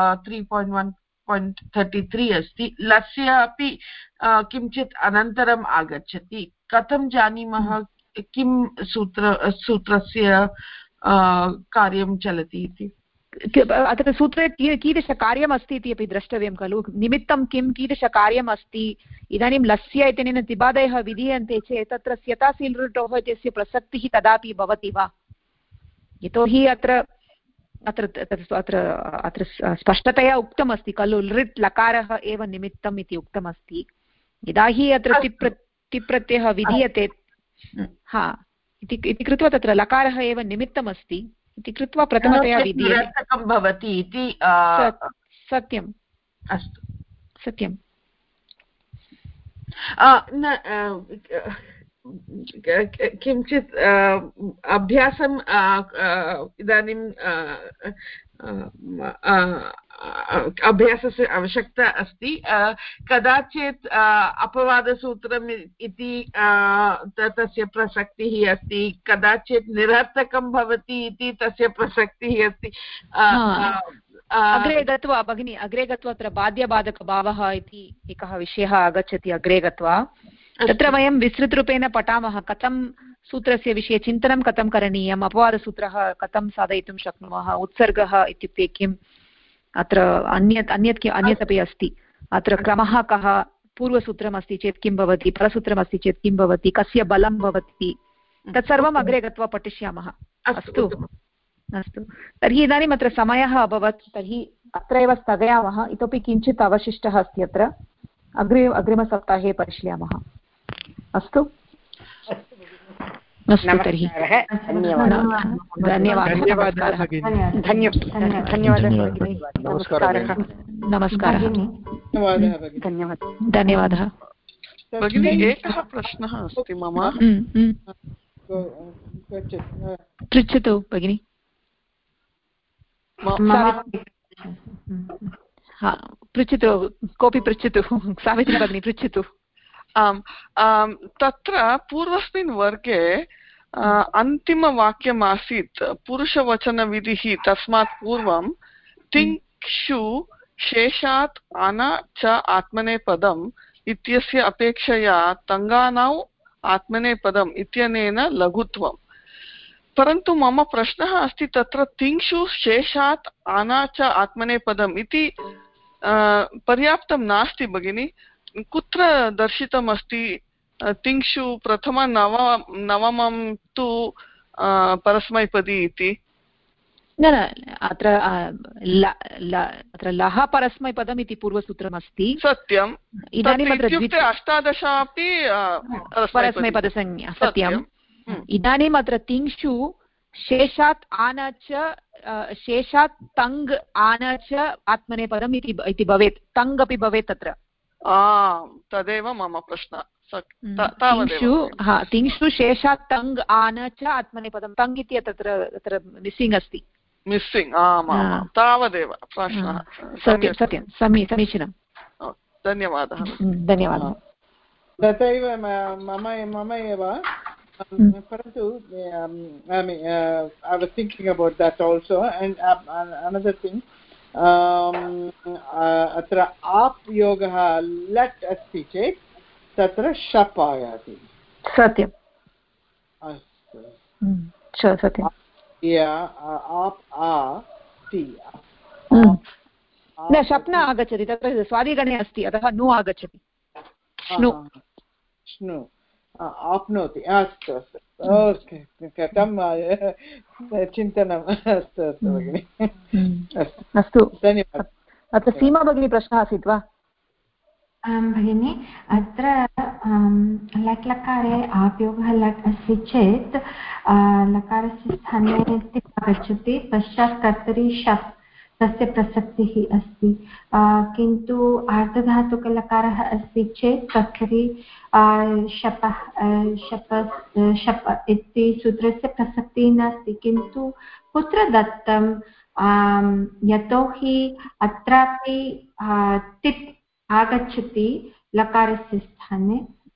3.1.33 अस्ति, लस्य अपि किञ्चित् अनन्तरम् आगच्छति। कथं जानीमः किं सूत्रस्य कार्यं चलति इति? अत्र सूत्रे कीदृशकार्यमस्ति इति अपि द्रष्टव्यं खलु। निमित्तं किं, कीदृशकार्यम् अस्ति। इदानीं लस्य इत्यनेन तिबादयः विधीयन्ते चेत् तत्र स्यतासील् लृटोः इत्यस्य प्रसक्तिः कदापि भवति वा? यतोहि अत्र स्पष्टतया उक्तमस्ति खलु, लृट् लकारः एव निमित्तम् इति उक्तमस्ति। यदा हि अत्र तिप्रत्ययः विधीयते हा इति कृत्वा तत्र लकारः एव निमित्तमस्ति इति कृत्वा प्रथमतया विधीयते भवति इति। सत्यम्, अस्तु, सत्यं। किञ्चित् अभ्यासम् इदानीं अभ्यासस्य आवश्यकता अस्ति। कदाचित् अपवादसूत्रम् इति तस्य प्रसक्तिः अस्ति, कदाचित् निरर्थकं भवति इति तस्य प्रसक्तिः अस्ति। अग्रे गत्वा भगिनी, अग्रे गत्वा अत्र बाध्यबाधकभावः इति एकः विषयः आगच्छति। अग्रे गत्वा तत्र वयं विस्तृतरूपेण पठामः कथं सूत्रस्य विषये चिन्तनं कथं करणीयम्, अपवादसूत्रः कथं साधयितुं शक्नुमः, उत्सर्गः इत्युक्ते किम्, अत्र अन्यत् अपि अस्ति। अत्र क्रमः कः, पूर्वसूत्रमस्ति चेत् किं भवति, परसूत्रमस्ति चेत् किं भवति, कस्य बलं भवति, तत्सर्वम् अग्रे गत्वा पठिष्यामः। अस्तु अस्तु, तर्हि इदानीम् अत्र समयः अभवत्, तर्हि अत्रैव स्थगयामः। इतोपि किञ्चित् अवशिष्टः अस्ति, अत्र अग्रिमसप्ताहे परिशीलयामः। अस्तु अस्तु, तर्हि धन्यवादः। नमस्कारः। धन्यवादः भगिनी। एकः प्रश्नः अस्ति मम। पृच्छतु भगिनि। पृच्छतु, कोऽपि पृच्छतु। सावित्री भगिनी पृच्छतु। आम्, तत्र पूर्वस्मिन् वर्गे अन्तिमवाक्यम् आसीत् पुरुषवचनविधिः तस्मात् पूर्वं तिङ्क्षु शेषात् आना च आत्मनेपदम् इत्यस्य अपेक्षया तङ्गानौ आत्मनेपदम् इत्यनेन लघुत्वम्। परन्तु मम प्रश्नः अस्ति तत्र तिङ्क्षु शेषात् आना च आत्मनेपदम् इति पर्याप्तं नास्ति भगिनि। कुत्र दर्शितमस्ति तिङ्क्षु नवमं तु परस्मैपदी इति? न न अत्र लः परस्मैपदम् इति पूर्वसूत्रमस्ति। सत्यम्। इदानीम् अत्र इत्युक्ते 18 अपि परस्मैपदसंज्ञा। सत्यम्। इदानीम् अत्र तिङ्क्षु शेषात् आन च शेषात् तङ् आन च आत्मनेपदम् इति भवेत्। तङ् अपि भवेत् तत्र। तदेव मम प्रश्नः। तिङ्क्षु शेषात् तङ् आन च आत्मनेपदं तङ् इति तत्र मिस्सिङ्ग् अस्ति। मिस्सिङ्ग् तावदेव प्रश्नः। सत्यं सत्यं समीचीनं। धन्यवादः। धन्यवादः। तथैव मम एव परन्तु I was thinking about that also, and another thing, अत्र आप् योगः लट् अस्ति चेत् तत्र शप् आयाति। सत्यम्। अस्तु सत्यम्। आप् आति न शप् न आगच्छति, तत्र स्वादिगणे अस्ति, अतः नु आगच्छति। श्नु आप्नोति। अस्तु अस्तु ओके कथं चिन्तनम्। अस्तु अस्तु भगिनि। अस्तु धन्यवादः। अत्र सीमा भगिनी प्रश्नः आसीत् वा? भगिनि अत्र लट् लकारे आप्योगः लट् अस्ति चेत् लकारस्य स्थाने तिप् आगच्छति, पश्चात् कर्तरि शप् तस्य प्रसक्तिः अस्ति। किन्तु आर्धधातुकलकारः अस्ति चेत् कर्तरि शप इति सूत्रस्य प्रसक्तिः नास्ति। किन्तु कुत्र दत्तं? यतोहि अत्रापि तिप् आगच्छति लकारस्य स्थाने,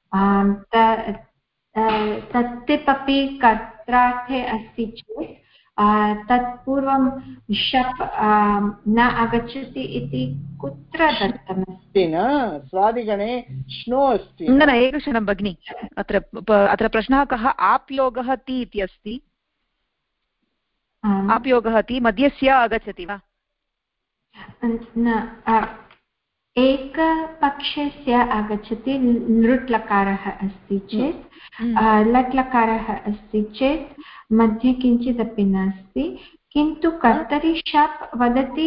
तत् तिप् अपि कर्त्रार्थे अस्ति चेत् तत्पूर्वं शप् न आगच्छति इति कुत्र दत्तमस्ति? न स्वादिगणे श्नो अस्ति। न एकक्षणं भगिनि, अत्र प्रश्नः कः? आप्योगः ति इति अस्ति। आप्योगः ति मध्यस्य आगच्छति वा? एकपक्षस्य आगच्छति। लृट् लकारः अस्ति चेत्, लट् लकारः अस्ति चेत् मध्ये किञ्चिदपि नास्ति। किन्तु कर्तरि शप् वदति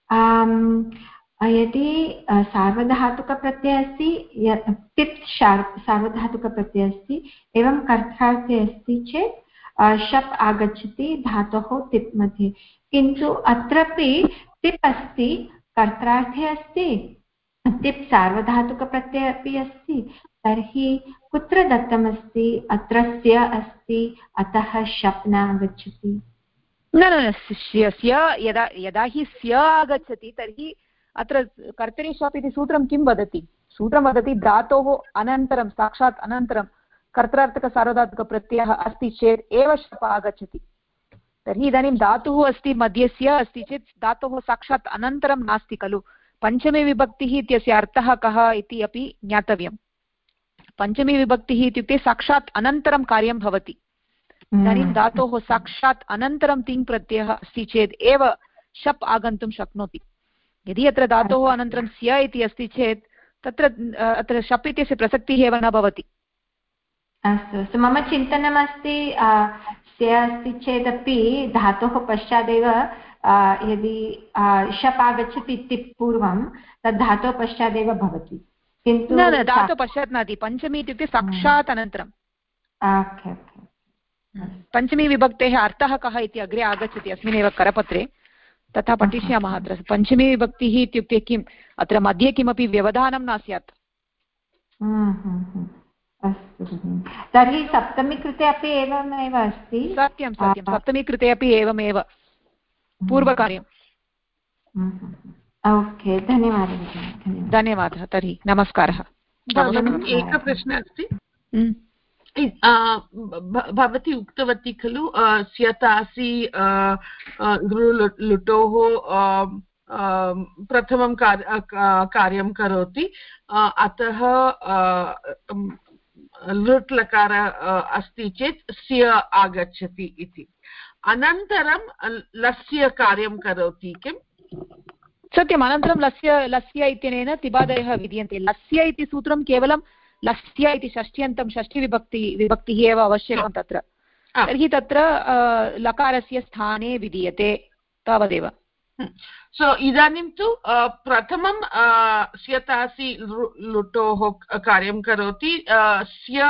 यदि सार्वधातुकप्रत्ययः अस्ति, तिप् सार्वधातुकप्रत्ययः अस्ति, एवं कर्त्रार्थे अस्ति चेत् शप् आगच्छति धातोः तिप् मध्ये। किन्तु अत्रापि तिप् अस्ति, कर्त्रार्थे अस्ति, तिप् सार्वधातुकप्रत्ययः अपि अस्ति। तर्हि कुत्र दत्तमस्ति? अत्रस्य अस्ति, अतः शप् न आगच्छति। न यदा हि स्य आगच्छति तर्हि अत्र कर्तरि शप् इति सूत्रं किं वदति? सूत्रं वदति धातोः अनन्तरं, साक्षात् अनन्तरं कर्त्रार्थकसार्वधातुकप्रत्ययः अस्ति चेत् एव शप् आगच्छति। तर्हि इदानीं धातुः अस्ति, मध्यस्य अस्ति चेत् धातोः साक्षात् अनन्तरं नास्ति खलु। पञ्चमी विभक्तिः इत्यस्य अर्थः कः इति अपि ज्ञातव्यम्। पञ्चमी विभक्तिः इत्युक्ते साक्षात् अनन्तरं कार्यं भवति। इदानीं धातोः साक्षात् अनन्तरं तिङ् प्रत्ययः अस्ति चेत् एव शप् आगन्तुं शक्नोति। यदि अत्र धातोः अनन्तरं स्य इति अस्ति चेत् अत्र शप् इत्यस्य प्रसक्तिः एव न भवति। अस्तु अस्तु, मम चिन्तनमस्ति स्य अस्ति चेदपि धातोः पश्चादेव यदि शप् आगच्छति तिप् पूर्वं, तद् धातोः पश्चादेव भवति। किन्तु न धातोः पश्चात् नास्ति, पञ्चमी इत्युक्ते साक्षात् अनन्तरं। पञ्चमी विभक्तेः अर्थः कः इति अग्रे आगच्छति अस्मिन्नेव करपत्रे, तथा पठिष्यामः। अत्र पञ्चमी विभक्तिः इत्युक्ते किम्? अत्र मध्ये किमपि व्यवधानं न स्यात्। अस्तु, तर्हि सप्तमी कृते अपि एवमेव अस्ति। सत्यं सत्यं, सप्तमी कृते अपि एवमेव पूर्वकार्यम्। ओके, धन्यवादः। धन्यवादः। तर्हि नमस्कारः। एकः प्रश्नः अस्ति। भवती उक्तवती खलु स्यतासि लुटोः प्रथमं कार्यं करोति अतः लृट् लकार अस्ति चेत् स्य आगच्छति इति अनन्तरं लस्य कार्यं करोति किम् सत्यम् अनन्तरं लस्य इत्यनेन तिबादयः विधीयन्ते लस्य इति सूत्रं केवलं लस्य इति षष्ट्यन्तं षष्ठीविभक्तिः एव आवश्यकं तत्र तर्हि तत्र लकारस्य स्थाने विधीयते तावदेव सो इदानीं तु प्रथमं स्यतासि लुटोः कार्यं करोति स्य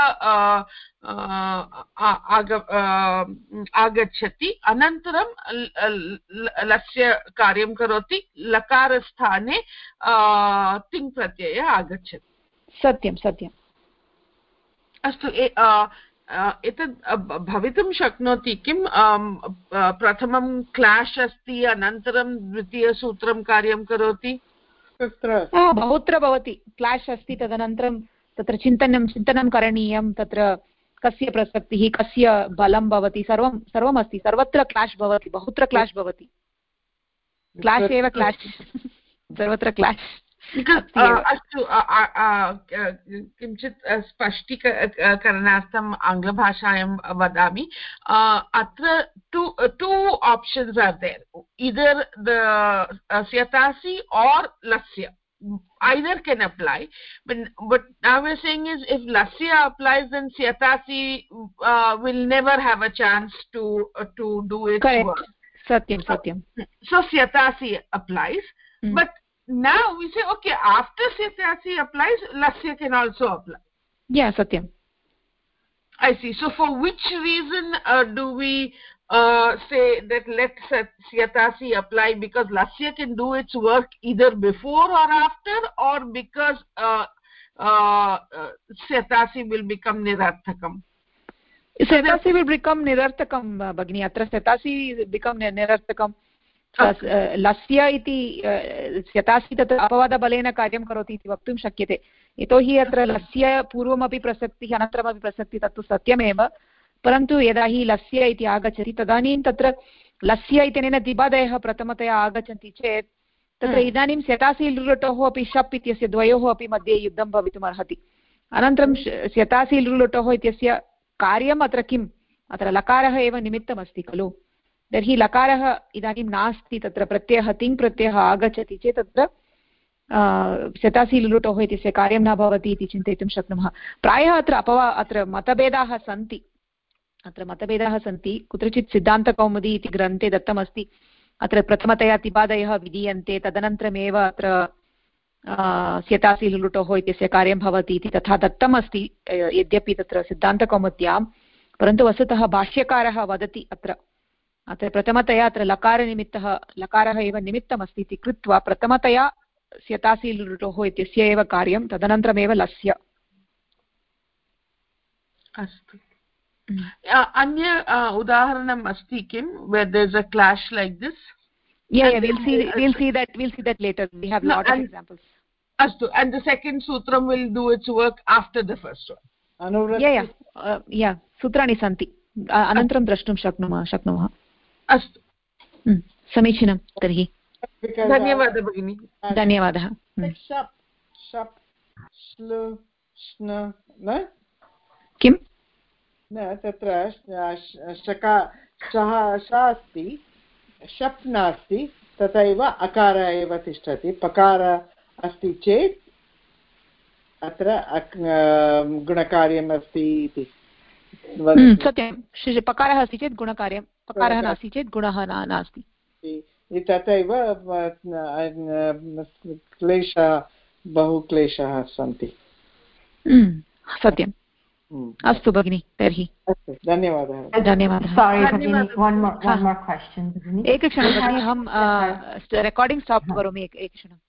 आगच्छति अनन्तरं लस्य कार्यं करोति लकारस्थाने तिङ् प्रत्ययः आगच्छति सत्यं सत्यम् अस्तु एतद् भवितुं शक्नोति किं प्रथमं क्लाश् अस्ति अनन्तरं द्वितीयसूत्रं कार्यं करोति बहुत्र भवति क्लाश् अस्ति तदनन्तरं तत्र चिन्तनं करणीयं तत्र कस्य प्रसक्तिः कस्य बलं भवति सर्वम् अस्ति सर्वत्र क्लाश् भवति बहुत्र क्लाश् भवति क्लाश् एव क्लाश् सर्वत्र क्लाश् अस्तु किञ्चित् स्पष्टीकरणार्थम् आङ्ग्लभाषायां वदामि अत्र two options are there either the स्यतासि or lasya either can apply but now we're saying is if lasya applies then syatasi will never have a chance to do its work. Satyam. So syatasi applies but now we say okay after syatasi applies lasya can also apply. Yeah, satyam. I see. So for which reason do we say that let syatasi apply, because lasya can do its work either before or after, or because syatasi will become nirarthakam? Syatasi will become nirarthakam, Bhagini. Atra syatasi will become nirarthakam. लस्य इति स्यतासि तत् अपवादबलेन कार्यं करोति इति वक्तुं शक्यते यतोहि अत्र लस्य पूर्वमपि प्रसक्तिः अनन्तरमपि प्रसक्तिः तत्तु सत्यमेव परन्तु यदा हि लस्य इति आगच्छति तदानीं तत्र लस्य इत्यनेन दिबादयः प्रथमतया आगच्छन्ति चेत् तत्र इदानीं स्यतासि लृटोः अपि शप् इत्यस्य द्वयोः अपि मध्ये युद्धं भवितुम् अर्हति अनन्तरं स्यतासि लृटोः इत्यस्य कार्यम् अत्र किम् अत्र लकारः एव निमित्तमस्ति खलु तर्हि लकारः इदानीं नास्ति तत्र प्रत्ययः तिङ् प्रत्ययः आगच्छति चेत् तत्र स्यतासि लुटोः इत्यस्य कार्यं न भवति इति चिन्तयितुं शक्नुमः प्रायः अत्र मतभेदाः सन्ति कुत्रचित् सिद्धान्तकौमुदी इति ग्रन्थे दत्तमस्ति अत्र प्रथमतया तिबादयः विधीयन्ते तदनन्तरमेव अत्र स्यतासि लुटोः इत्यस्य कार्यं भवति इति तथा दत्तमस्ति यद्यपि तत्र सिद्धान्तकौमुद्यां परन्तु वस्तुतः भाष्यकारः वदति अत्र प्रथमतया अत्र लकारः एव निमित्तमस्ति इति कृत्वा प्रथमतया स्यतासि लुटोः इत्यस्य एव कार्यं तदनन्तरमेव लस्य. अस्तु अन्य उदाहरणम् अस्ति किं where there is a clash like this? Yeah, we'll see that later. We have lot of examples. Astu, and the second sutram will do its work after the first one. Yeah, sutrani santi anantaram drashtum shaknumah. अस्तु समीचीनं तर्हि धन्यवादः भगिनी. धन्यवादः. किं न तत्र शः अस्ति शप् नास्ति तथैव अकार एव तिष्ठति पकार अस्ति चेत् अत्र गुणकार्यम् अस्ति इति सत्यं पकारः अस्ति चेत् गुणकार्यं पकारः नास्ति चेत् गुणः नास्ति तथैव बहु क्लेशाः सन्ति. सत्यम्. अस्तु भगिनि तर्हि धन्यवादः. एकक्षणं भगिनि अहं रेकार्डिङ्ग् स्टाप् करोमि एकक्षणम्